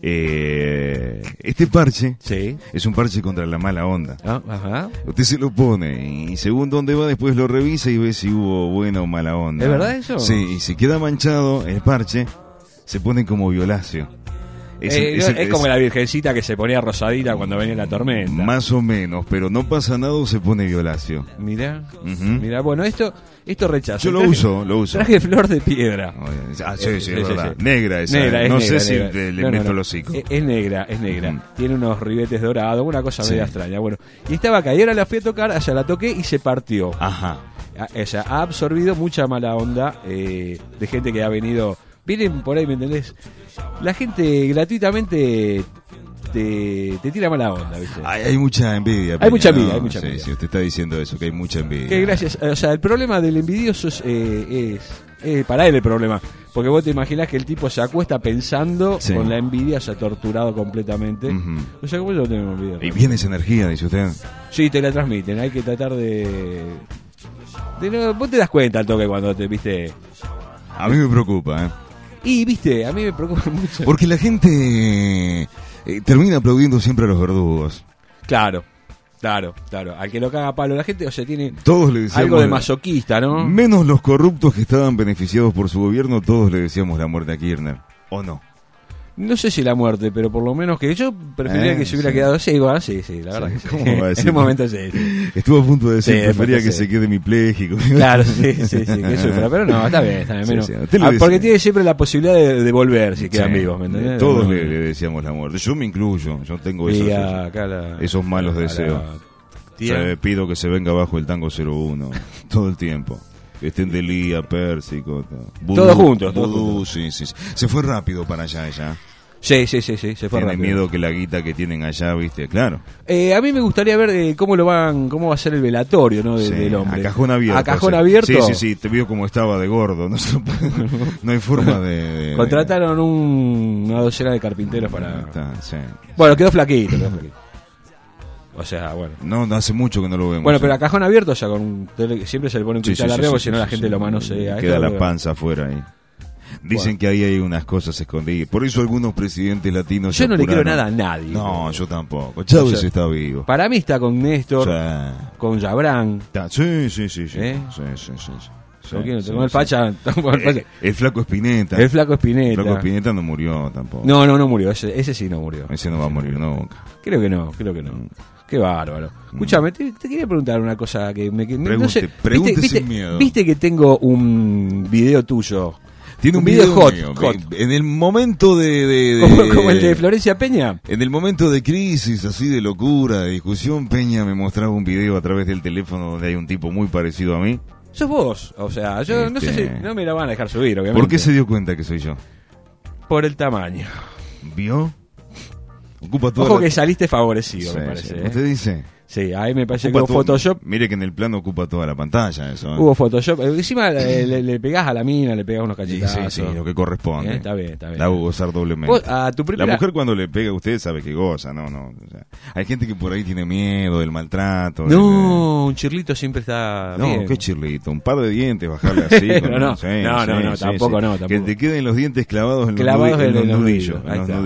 Este parche es un parche contra la mala onda. Ajá. Usted se lo pone y según dónde va después lo revisa y ve si hubo buena o mala onda. ¿Es verdad eso? Sí, y si queda manchado el parche se pone como violáceo. Es como la virgencita que se ponía rosadita cuando venía la tormenta. Más o menos, pero no pasa nada o se pone violáceo. Mirá, bueno, esto rechazo. Yo lo uso. Traje flor de piedra. Sí, es verdad. Sí. Negra esa. No sé si le meto el hocico. Es negra. Tiene unos ribetes dorados, una cosa media extraña. Bueno, y estaba acá, y ahora la fui a tocar, allá la toqué y se partió. Ajá. O sea, ha absorbido mucha mala onda de gente que ha venido... Vienen por ahí, ¿me entendés? La gente gratuitamente te tira mala onda, ¿viste? Hay mucha envidia. Hay mucha envidia. Sí, usted está diciendo eso, que hay mucha envidia. Que gracias. O sea, el problema del envidioso es para él el problema. Porque vos te imaginás que el tipo se acuesta pensando con la envidia, se ha torturado completamente. O sea, ¿cómo yo tengo envidia? Y viene esa energía, dice usted. Sí, te la transmiten. Hay que tratar de Vos te das cuenta al toque cuando te viste. A mí me preocupa, ¿eh? Y viste, a mí me preocupa mucho. Porque la gente termina aplaudiendo siempre a los verdugos. Claro. Al que lo caga a palo la gente, o sea, tiene todos le decíamos, algo de masoquista, ¿no? Menos los corruptos que estaban beneficiados por su gobierno, todos le decíamos la muerte a Kirchner. ¿O no? No sé si la muerte, pero por lo menos que yo preferiría que se hubiera quedado así, igual, sí, la verdad. Sí, ¿cómo va a decir? En un momento sí. Estuvo a punto de decir, prefería que se quede hemipléjico. Claro, sí, que sufra, pero no, está bien, menos. Porque tiene siempre la posibilidad de volver si quedan vivos, ¿me entendés? Todos le decíamos la muerte, yo me incluyo, yo tengo esos malos deseos. Pido que se venga abajo el tango 01, todo el tiempo. Estén de Lía, Pérsico, todos juntos. Sí. Se fue rápido para allá ella. Sí, se fue Tiene rápido. miedo que la guita que tienen allá, viste, claro. A mí me gustaría ver cómo va a ser el velatorio, ¿no? Del hombre. A cajón abierto. A cajón abierto. Sí, te vio como estaba de gordo. No hay forma de... Contrataron una docena de carpinteros para... Sí. Bueno, quedó flaquito. O sea, bueno. No hace mucho que no lo vemos. Bueno, pero a cajón abierto, o sea, siempre se le pone un cristal arriba, porque si no la gente lo manosea. Queda la panza afuera ahí. Dicen que ahí hay unas cosas escondidas. Por eso algunos presidentes latinos... Yo no le creo nada a nadie. No, yo tampoco. Chávez está vivo. Para mí está con Néstor, con Yabrán. Sí. ¿Con quién? ¿Con el Facha? El Flaco Spinetta. El Flaco Spinetta no murió tampoco. No murió. Ese sí no murió. Ese no va a morir nunca. Creo que no. Qué bárbaro. Escúchame, te quería preguntar una cosa que no sé. Pregunte sin miedo. Viste que tengo un video tuyo. Tiene un video hot. En el momento de como el de Florencia Peña. En el momento de crisis, así de locura, de discusión, Peña me mostraba un video a través del teléfono donde hay un tipo muy parecido a mí. Sos vos, o sea, yo no sé si no me la van a dejar subir, obviamente. ¿Por qué se dio cuenta que soy yo? Por el tamaño. ¿Vio? Ocupa toda Ojo que saliste favorecido, me parece. Sí. ¿Usted dice? Sí, ahí me parece que hubo Photoshop. Mire que en el plano ocupa toda la pantalla eso. Hubo Photoshop. Encima le pegás a la mina, le pegás unos cachetazos. Sí, lo que corresponde. Está bien. La hago gozar doblemente. ¿Vos, a tu primera... La mujer cuando le pega a usted sabe que goza, no. O sea, hay gente que por ahí tiene miedo del maltrato. Un chirlito siempre está bien. No, qué chirlito. Un par de dientes, bajarle así. No, tampoco. Que te queden los dientes clavados en los nudillos.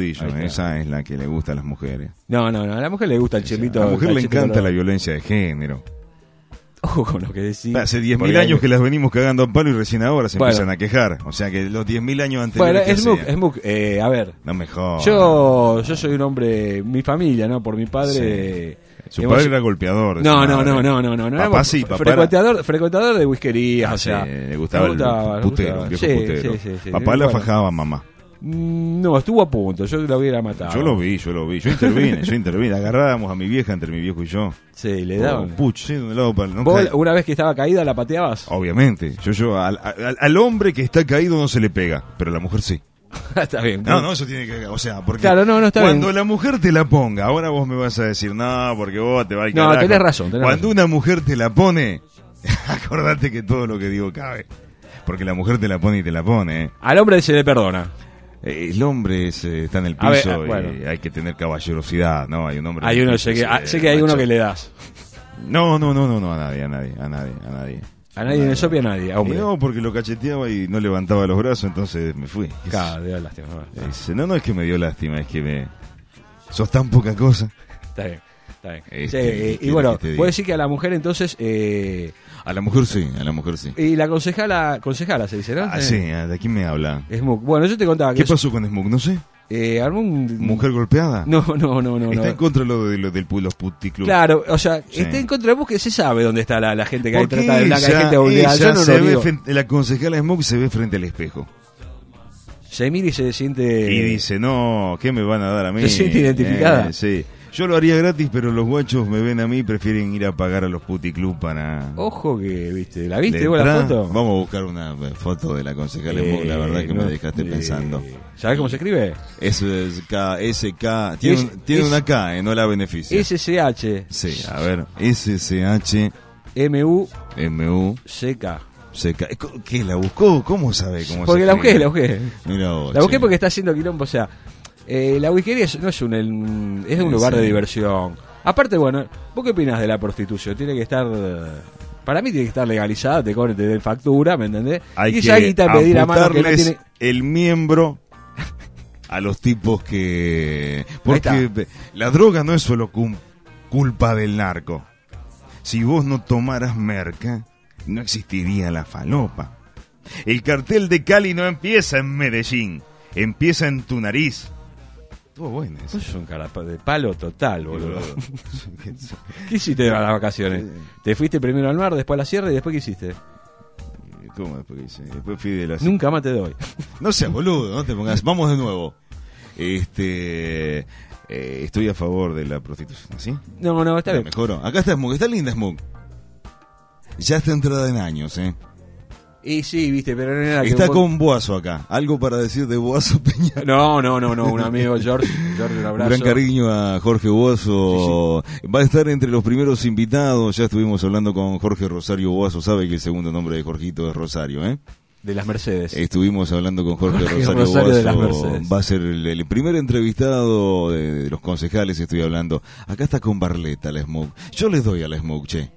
Esa es la que le gusta a las mujeres. No, a la mujer le gusta el chirlito. A la mujer le encanta la violencia de género. Ojo con lo que decís. Hace 10.000 años que las venimos cagando a palo y recién ahora se empiezan a quejar. O sea que los 10.000 años anteriores. Bueno, a ver. No mejor. Yo soy un hombre, mi familia, ¿no? Por mi padre. Su padre era golpeador. No. Papá sí, papá frecuentador de whiskerías, o sea. Le gustaba el putero, un viejo putero. Papá la fajaba a mamá. No, estuvo a punto, yo la hubiera matado. Yo lo vi, yo intervine. Agarrábamos a mi vieja entre mi viejo y yo. Sí, le daban. Puch, de un lado para el ¿Vos una vez que estaba caída la pateabas? Obviamente. Yo al hombre que está caído no se le pega, pero a la mujer sí. Está bien. No, eso tiene que... O sea, porque claro, no está cuando bien. la mujer te la ponga, ahora vos me vas a decir, no, porque vos te va a ir carajo. No, tenés razón. Cuando una mujer te la pone, acordate que todo lo que digo cabe. Porque la mujer te la pone y te la pone. Al hombre se le perdona. El hombre está en el piso y hay que tener caballerosidad, ¿no? Hay un hombre. Hay uno, sé que hay uno que le das. No, a nadie. A nadie en el shopping, a nadie, a hombre. No, porque lo cacheteaba y no levantaba los brazos, entonces me fui. Claro, dio lástima. No es que me dio lástima, es que sos tan poca cosa. Está bien. Y bueno, puedo decir que a la mujer entonces... A la mujer sí. Y la concejala se dice, ¿no? Sí, ¿de quién me habla? Smug. Bueno, yo te contaba que... ¿Qué pasó con Smug? No sé. ¿Mujer golpeada? No. Está en contra de los puticlubs. Claro, o sea, está en contra de vos, que se sabe dónde está la gente que hay trata de blanca, hay gente obligada. La concejala Smug se ve frente al espejo. Se mira y se siente... Y dice, no, ¿qué me van a dar a mí? Se siente identificada. Sí. Yo lo haría gratis, pero los guachos me ven a mí y prefieren ir a pagar a los puticlub para... Ojo que, ¿viste? ¿La viste vos la foto? Vamos a buscar una foto de la concejala Smug, la verdad que me dejaste pensando. ¿Sabés cómo se escribe? SK, tiene una K, no la beneficia. SCH. Sí, a ver, SCH... MU... CK. ¿Qué? ¿La buscó? ¿Cómo sabe cómo porque se escribe? La busqué. Mira vos, la busqué porque está haciendo quilombo, o sea... la whiskería no es un lugar de diversión. Aparte, bueno, ¿vos qué opinás de la prostitución? Tiene que estar Para mí tiene que estar legalizada, te cobren, te den factura, ¿me entendés? Hay y que esa guita pedir a mano que no tiene... el miembro a los tipos que... Porque la droga no es solo culpa del narco. Si vos no tomaras merca, no existiría la falopa. El cartel de Cali no empieza en Medellín, empieza en tu nariz. Estuvo bueno eso. Es un cara de palo total, boludo. ¿Qué hiciste de las vacaciones? ¿Te fuiste primero al mar, después a la sierra y después qué hiciste? ¿Cómo después qué hice? Después fui de la... Nunca más te doy. No seas boludo, no te pongas. Vamos de nuevo. Estoy a favor de la prostitución, ¿sí? No, está bien. Mejoró. Acá está Smug, está linda Smug. Ya está entrada en años, Y sí, viste, pero no era que... Está con Boazo acá. ¿Algo para decir de Boazo Peña? No, un amigo, George, un abrazo. Un gran cariño a Jorge Boazo. Sí. Va a estar entre los primeros invitados. Ya estuvimos hablando con Jorge Rosario Boazo. Sabe que el segundo nombre de Jorgito es Rosario, De las Mercedes. Estuvimos hablando con Jorge Rosario Boazo. De las Mercedes. Va a ser el primer entrevistado de los concejales. Estoy hablando. Acá está con Barletta, la Smoke. Yo les doy a la Smoke, che.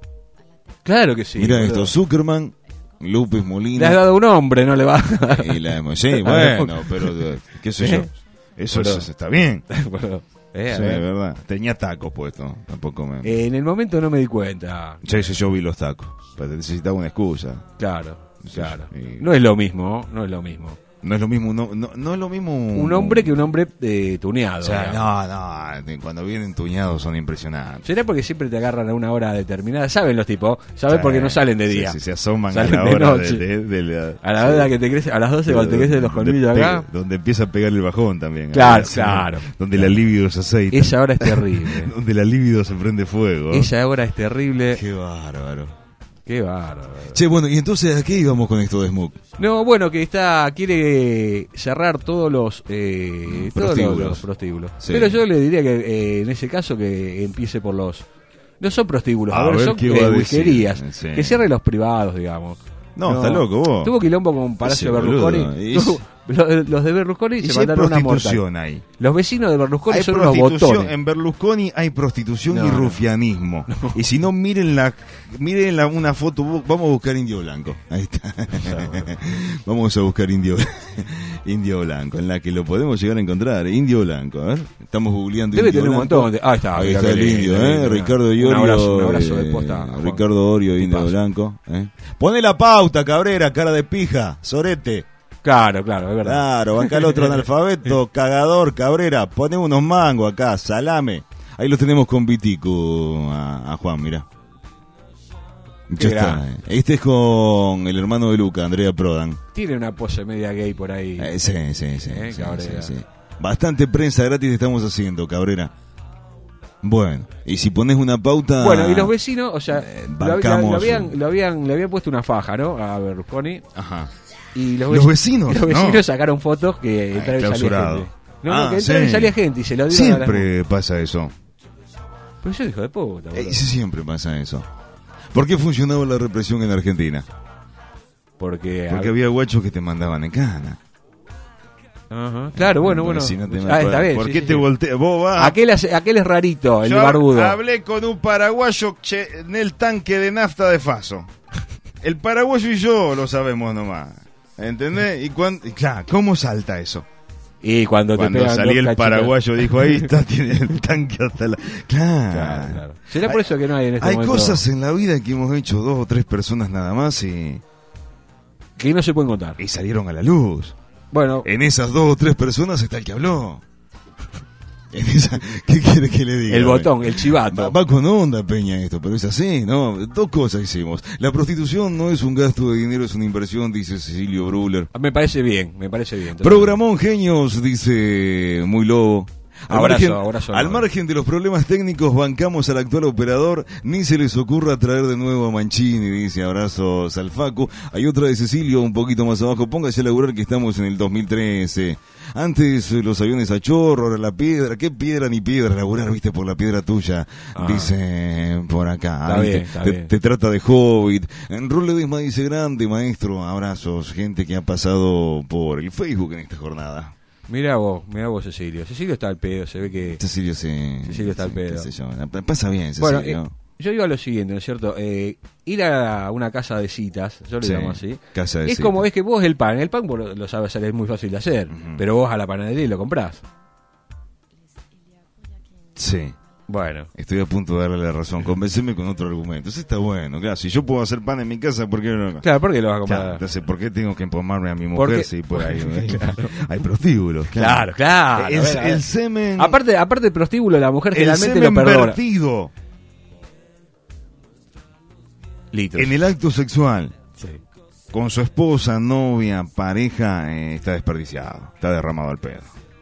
Claro que sí. Mira esto, Zuckerman, López Molina. Le has dado un hombre, no le va. Sí, bueno, pero qué sé yo. Eso está bien. Bueno, sí, verdad. Tenía tacos puestos. Tampoco en el momento no me di cuenta. Sí, yo vi los tacos. Pero necesitaba una excusa. Claro. No es lo mismo. No es lo mismo, no es lo mismo un hombre que un hombre tuneado. O sea, no, cuando vienen tuneados son impresionantes. ¿Será porque siempre te agarran a una hora determinada? Saben los tipos, saben porque no salen de día. Sí, se asoman salen a la hora de a la hora que te crece, a las 12 cuando te crecen los colmillos acá. Donde empieza a pegar el bajón también. Claro. Donde la libido se aceita. Esa hora es terrible. Donde la libido se prende fuego. Esa hora es terrible. Qué bárbaro. Che, bueno, y entonces ¿a qué íbamos con esto de Smug? No, bueno, que quiere cerrar todos los prostíbulos. Sí. Pero yo le diría que en ese caso que empiece por los... No son prostíbulos, son whiskerías. Sí. Que cierre los privados, digamos. No, está loco vos. Tuvo quilombo con Palacio Berlusconi. Los de Berlusconi se mandaron una mortal. Ahí. Los vecinos de Berlusconi son unos botones. En Berlusconi hay prostitución y rufianismo. No. Y si no, miren una foto. Vamos a buscar Indio Blanco. Ahí está. Vamos a buscar Indio Blanco, en la que lo podemos llegar a encontrar. Indio Blanco, a ver. Estamos googleando Debe Indio tener Blanco. Un montón. Ahí está el Indio, Ricardo Iorio. Un abrazo de posta. Ricardo Orio, Indio Blanco. Pone la pauta, Cabrera, cara de pija, sorete. Claro, es verdad. Claro, acá el otro analfabeto, cagador, Cabrera, ponemos unos mangos acá, salame. Ahí los tenemos con Vitico a Juan, mirá. Ya está. Este es con el hermano de Luca, Andrea Prodan. Tiene una pose media gay por ahí. Sí. Bastante prensa gratis estamos haciendo, Cabrera. Bueno, y si pones una pauta... Bueno, y los vecinos, o sea, le habían puesto una faja, ¿no? A Berlusconi. Ajá. Y los vecinos sacaron fotos que entraba y salía gente. Que entraba y salía gente y se lo dieron. Siempre pasa eso. Pero yo hijo de puta. Siempre pasa eso. ¿Por qué funcionaba la represión en Argentina? Porque había guachos que te mandaban en cana. Ajá. Claro, bueno. Si no está bien. ¿Por qué te volteas? Vos vas. Aquel es rarito, el barbudo. Hablé con un paraguayo en el tanque de nafta de Faso. El paraguayo y yo lo sabemos nomás. ¿Entendés? Y claro, ¿cómo salta eso? Y cuando salí el paraguayo dijo, ahí está, tiene el tanque hasta la... Claro. ¿Será por eso que no hay en este momento? Hay cosas en la vida que hemos hecho 2 o 3 personas nada más y... que no se pueden contar. Y salieron a la luz. Bueno. En esas 2 o 3 personas está el que habló. ¿Qué quiere que le diga? El botón, el chivato. Va con onda, Peña, esto, pero es así, ¿no? 2 cosas hicimos. La prostitución no es un gasto de dinero, es una inversión, dice Cecilio Bruller. Me parece bien. Programón genios, dice Muy Lobo. Abrazo. Al margen de los problemas técnicos, bancamos al actual operador, ni se les ocurra traer de nuevo a Mancini, dice Abrazo Salfaco. Hay otra de Cecilio, un poquito más abajo, póngase a laburar que estamos en el 2013. Antes los aviones a chorro, ahora la piedra, qué piedra ni piedra, laburar, viste, por la piedra tuya, dice por acá. Está bien. Te trata de hobbit. En Rol Ledesma dice grande, maestro, abrazos, gente que ha pasado por el Facebook en esta jornada. Mirá vos, Cecilio. Cecilio está al pedo, se ve que... Cecilio está al pedo. Pasa bien, Cecilio. yo iba a lo siguiente, ¿no es cierto? Ir a una casa de citas, yo le llamo así. Casa de es citas. como, es que vos el pan vos lo sabes hacer, es muy fácil de hacer, pero vos a la panadería y lo comprás. Sí. Bueno. Estoy a punto de darle la razón. Convenceme con otro argumento. Eso está bueno. Claro, si yo puedo hacer pan en mi casa, ¿por qué no? Claro, ¿por qué lo vas a comprar? Claro, entonces, ¿por qué tengo que empomarme a mi mujer si por ahí hay prostíbulos? Claro. El semen... Aparte del prostíbulo, la mujer el generalmente semen lo perdona. vertido Litros. en el acto sexual. Sí. Con su esposa, novia, pareja, está desperdiciado. Está derramado al pedo.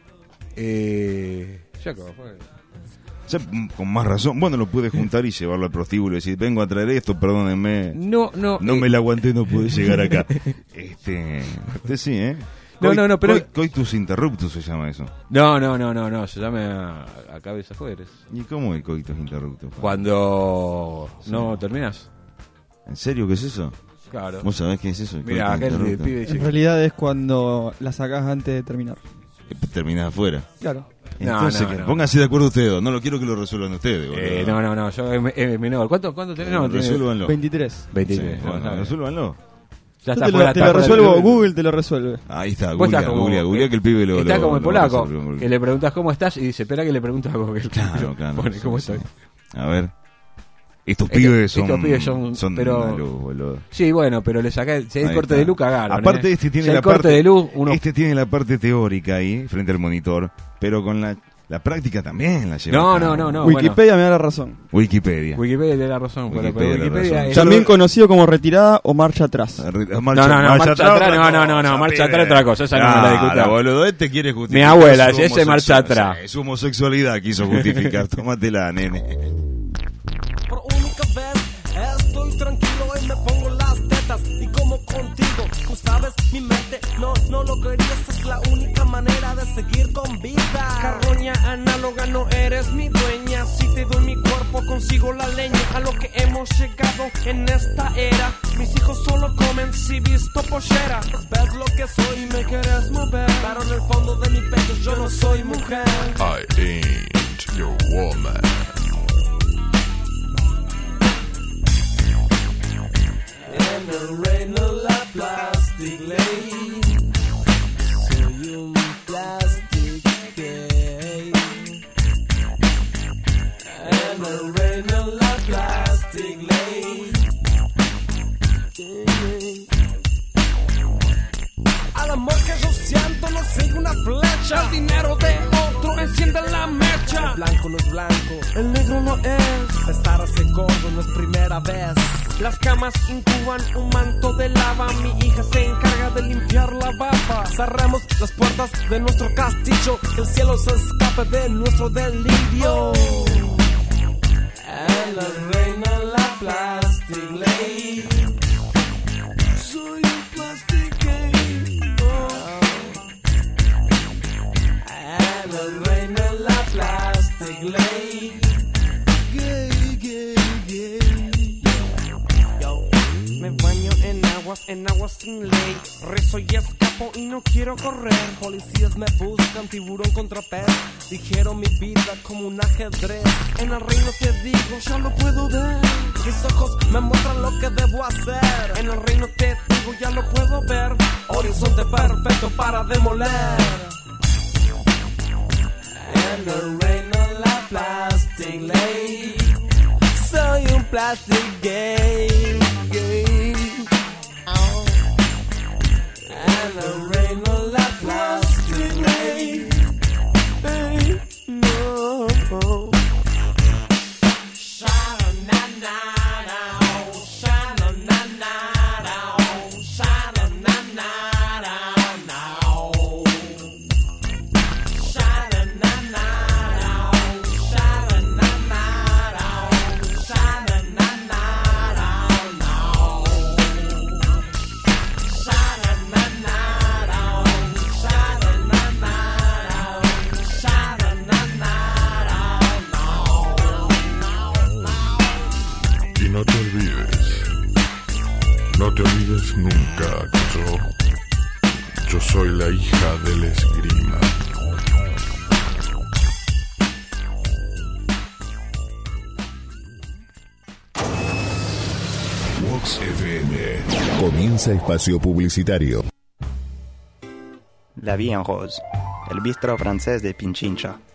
Jacob, fue... O sea, con más razón, bueno, lo puede juntar y llevarlo al prostíbulo y decir, vengo a traer esto, perdónenme. No me la aguanté, no pude llegar acá. Usted sí, ¿eh? No, pero... Coitus interruptus se llama eso. No, se llama a cabeza afuera. ¿Y cómo el coitus interruptus? Cuando no terminas. ¿En serio qué es eso? Claro. ¿Vos sabés qué es eso? Mira, acá el pibe dice... En realidad es cuando la sacás antes de terminar. Terminás afuera. Claro. Entonces, pónganse de acuerdo ustedes. No lo quiero que lo resuelvan ustedes. No, yo es menor. ¿Cuánto tenés? No, resuélvanlo. 23. 23. Sí, bueno, resuélvanlo. Ya está te lo resuelvo, Google te lo resuelve. Ahí está, Google que el pibe lo... Está como el polaco, que le preguntas cómo estás y dice, espera que le preguntas a Google. Claro. Pone, ¿cómo estoy? A ver. Estos pibes son pero, luz, boludo. Sí, bueno, pero le saca si hay corte de luz cagaron. Aparte este tiene la corte de luz, este tiene la parte teórica ahí frente al monitor, pero con la práctica también la lleva. No. Wikipedia me da la razón. Wikipedia te da la razón. Wikipedia también conocido como retirada o marcha atrás. Marcha atrás otra cosa, esa no me la discuta. Boludo, este quiere justificar. Mi abuela, ese marcha atrás. Su homosexualidad quiso justificar. Tómatela, nene. Por única vez estoy tranquilo y me pongo las tetas y como contigo, tú sabes mi mente no lo querías, es la única manera de seguir con vida. Carroña análoga, no eres mi dueña, si te doy mi cuerpo consigo la leña. A lo que hemos llegado en esta era, mis hijos solo comen si visto pollera. Ves lo que soy y me quieres mover, pero en el fondo de mi pecho yo no soy mujer. I ain't your woman. En el reino la plastic ley, soy un plastic gay. En el reino la plastic ley. Al amor que yo siento no sigue una flecha, el dinero de otro enciende la mecha. El blanco no es blanco, el negro no es, estar ese gordo no es primera vez. Las camas incuban un manto de lava, mi hija se encarga de limpiar la baba. Cerramos las puertas de nuestro castillo, el cielo se escape de nuestro delirio. En la reina la plastic ley, soy un plastic gay. En la reina la plastic ley. Me baño en aguas sin ley, rezo y escapo y no quiero correr. Policías me buscan, tiburón contra pez, dijeron mi vida como un ajedrez. En el reino te digo, ya lo puedo ver, mis ojos me muestran lo que debo hacer. En el reino te digo, ya lo puedo ver, horizonte perfecto para demoler. En el reino la plastic ley, soy un plastic gay. And the rain will not plastic lay. No. No te olvides nunca que yo soy la hija del esgrima. 93 FM. Comienza espacio publicitario. La Vie en Rose, el bistro francés de Pinchincha.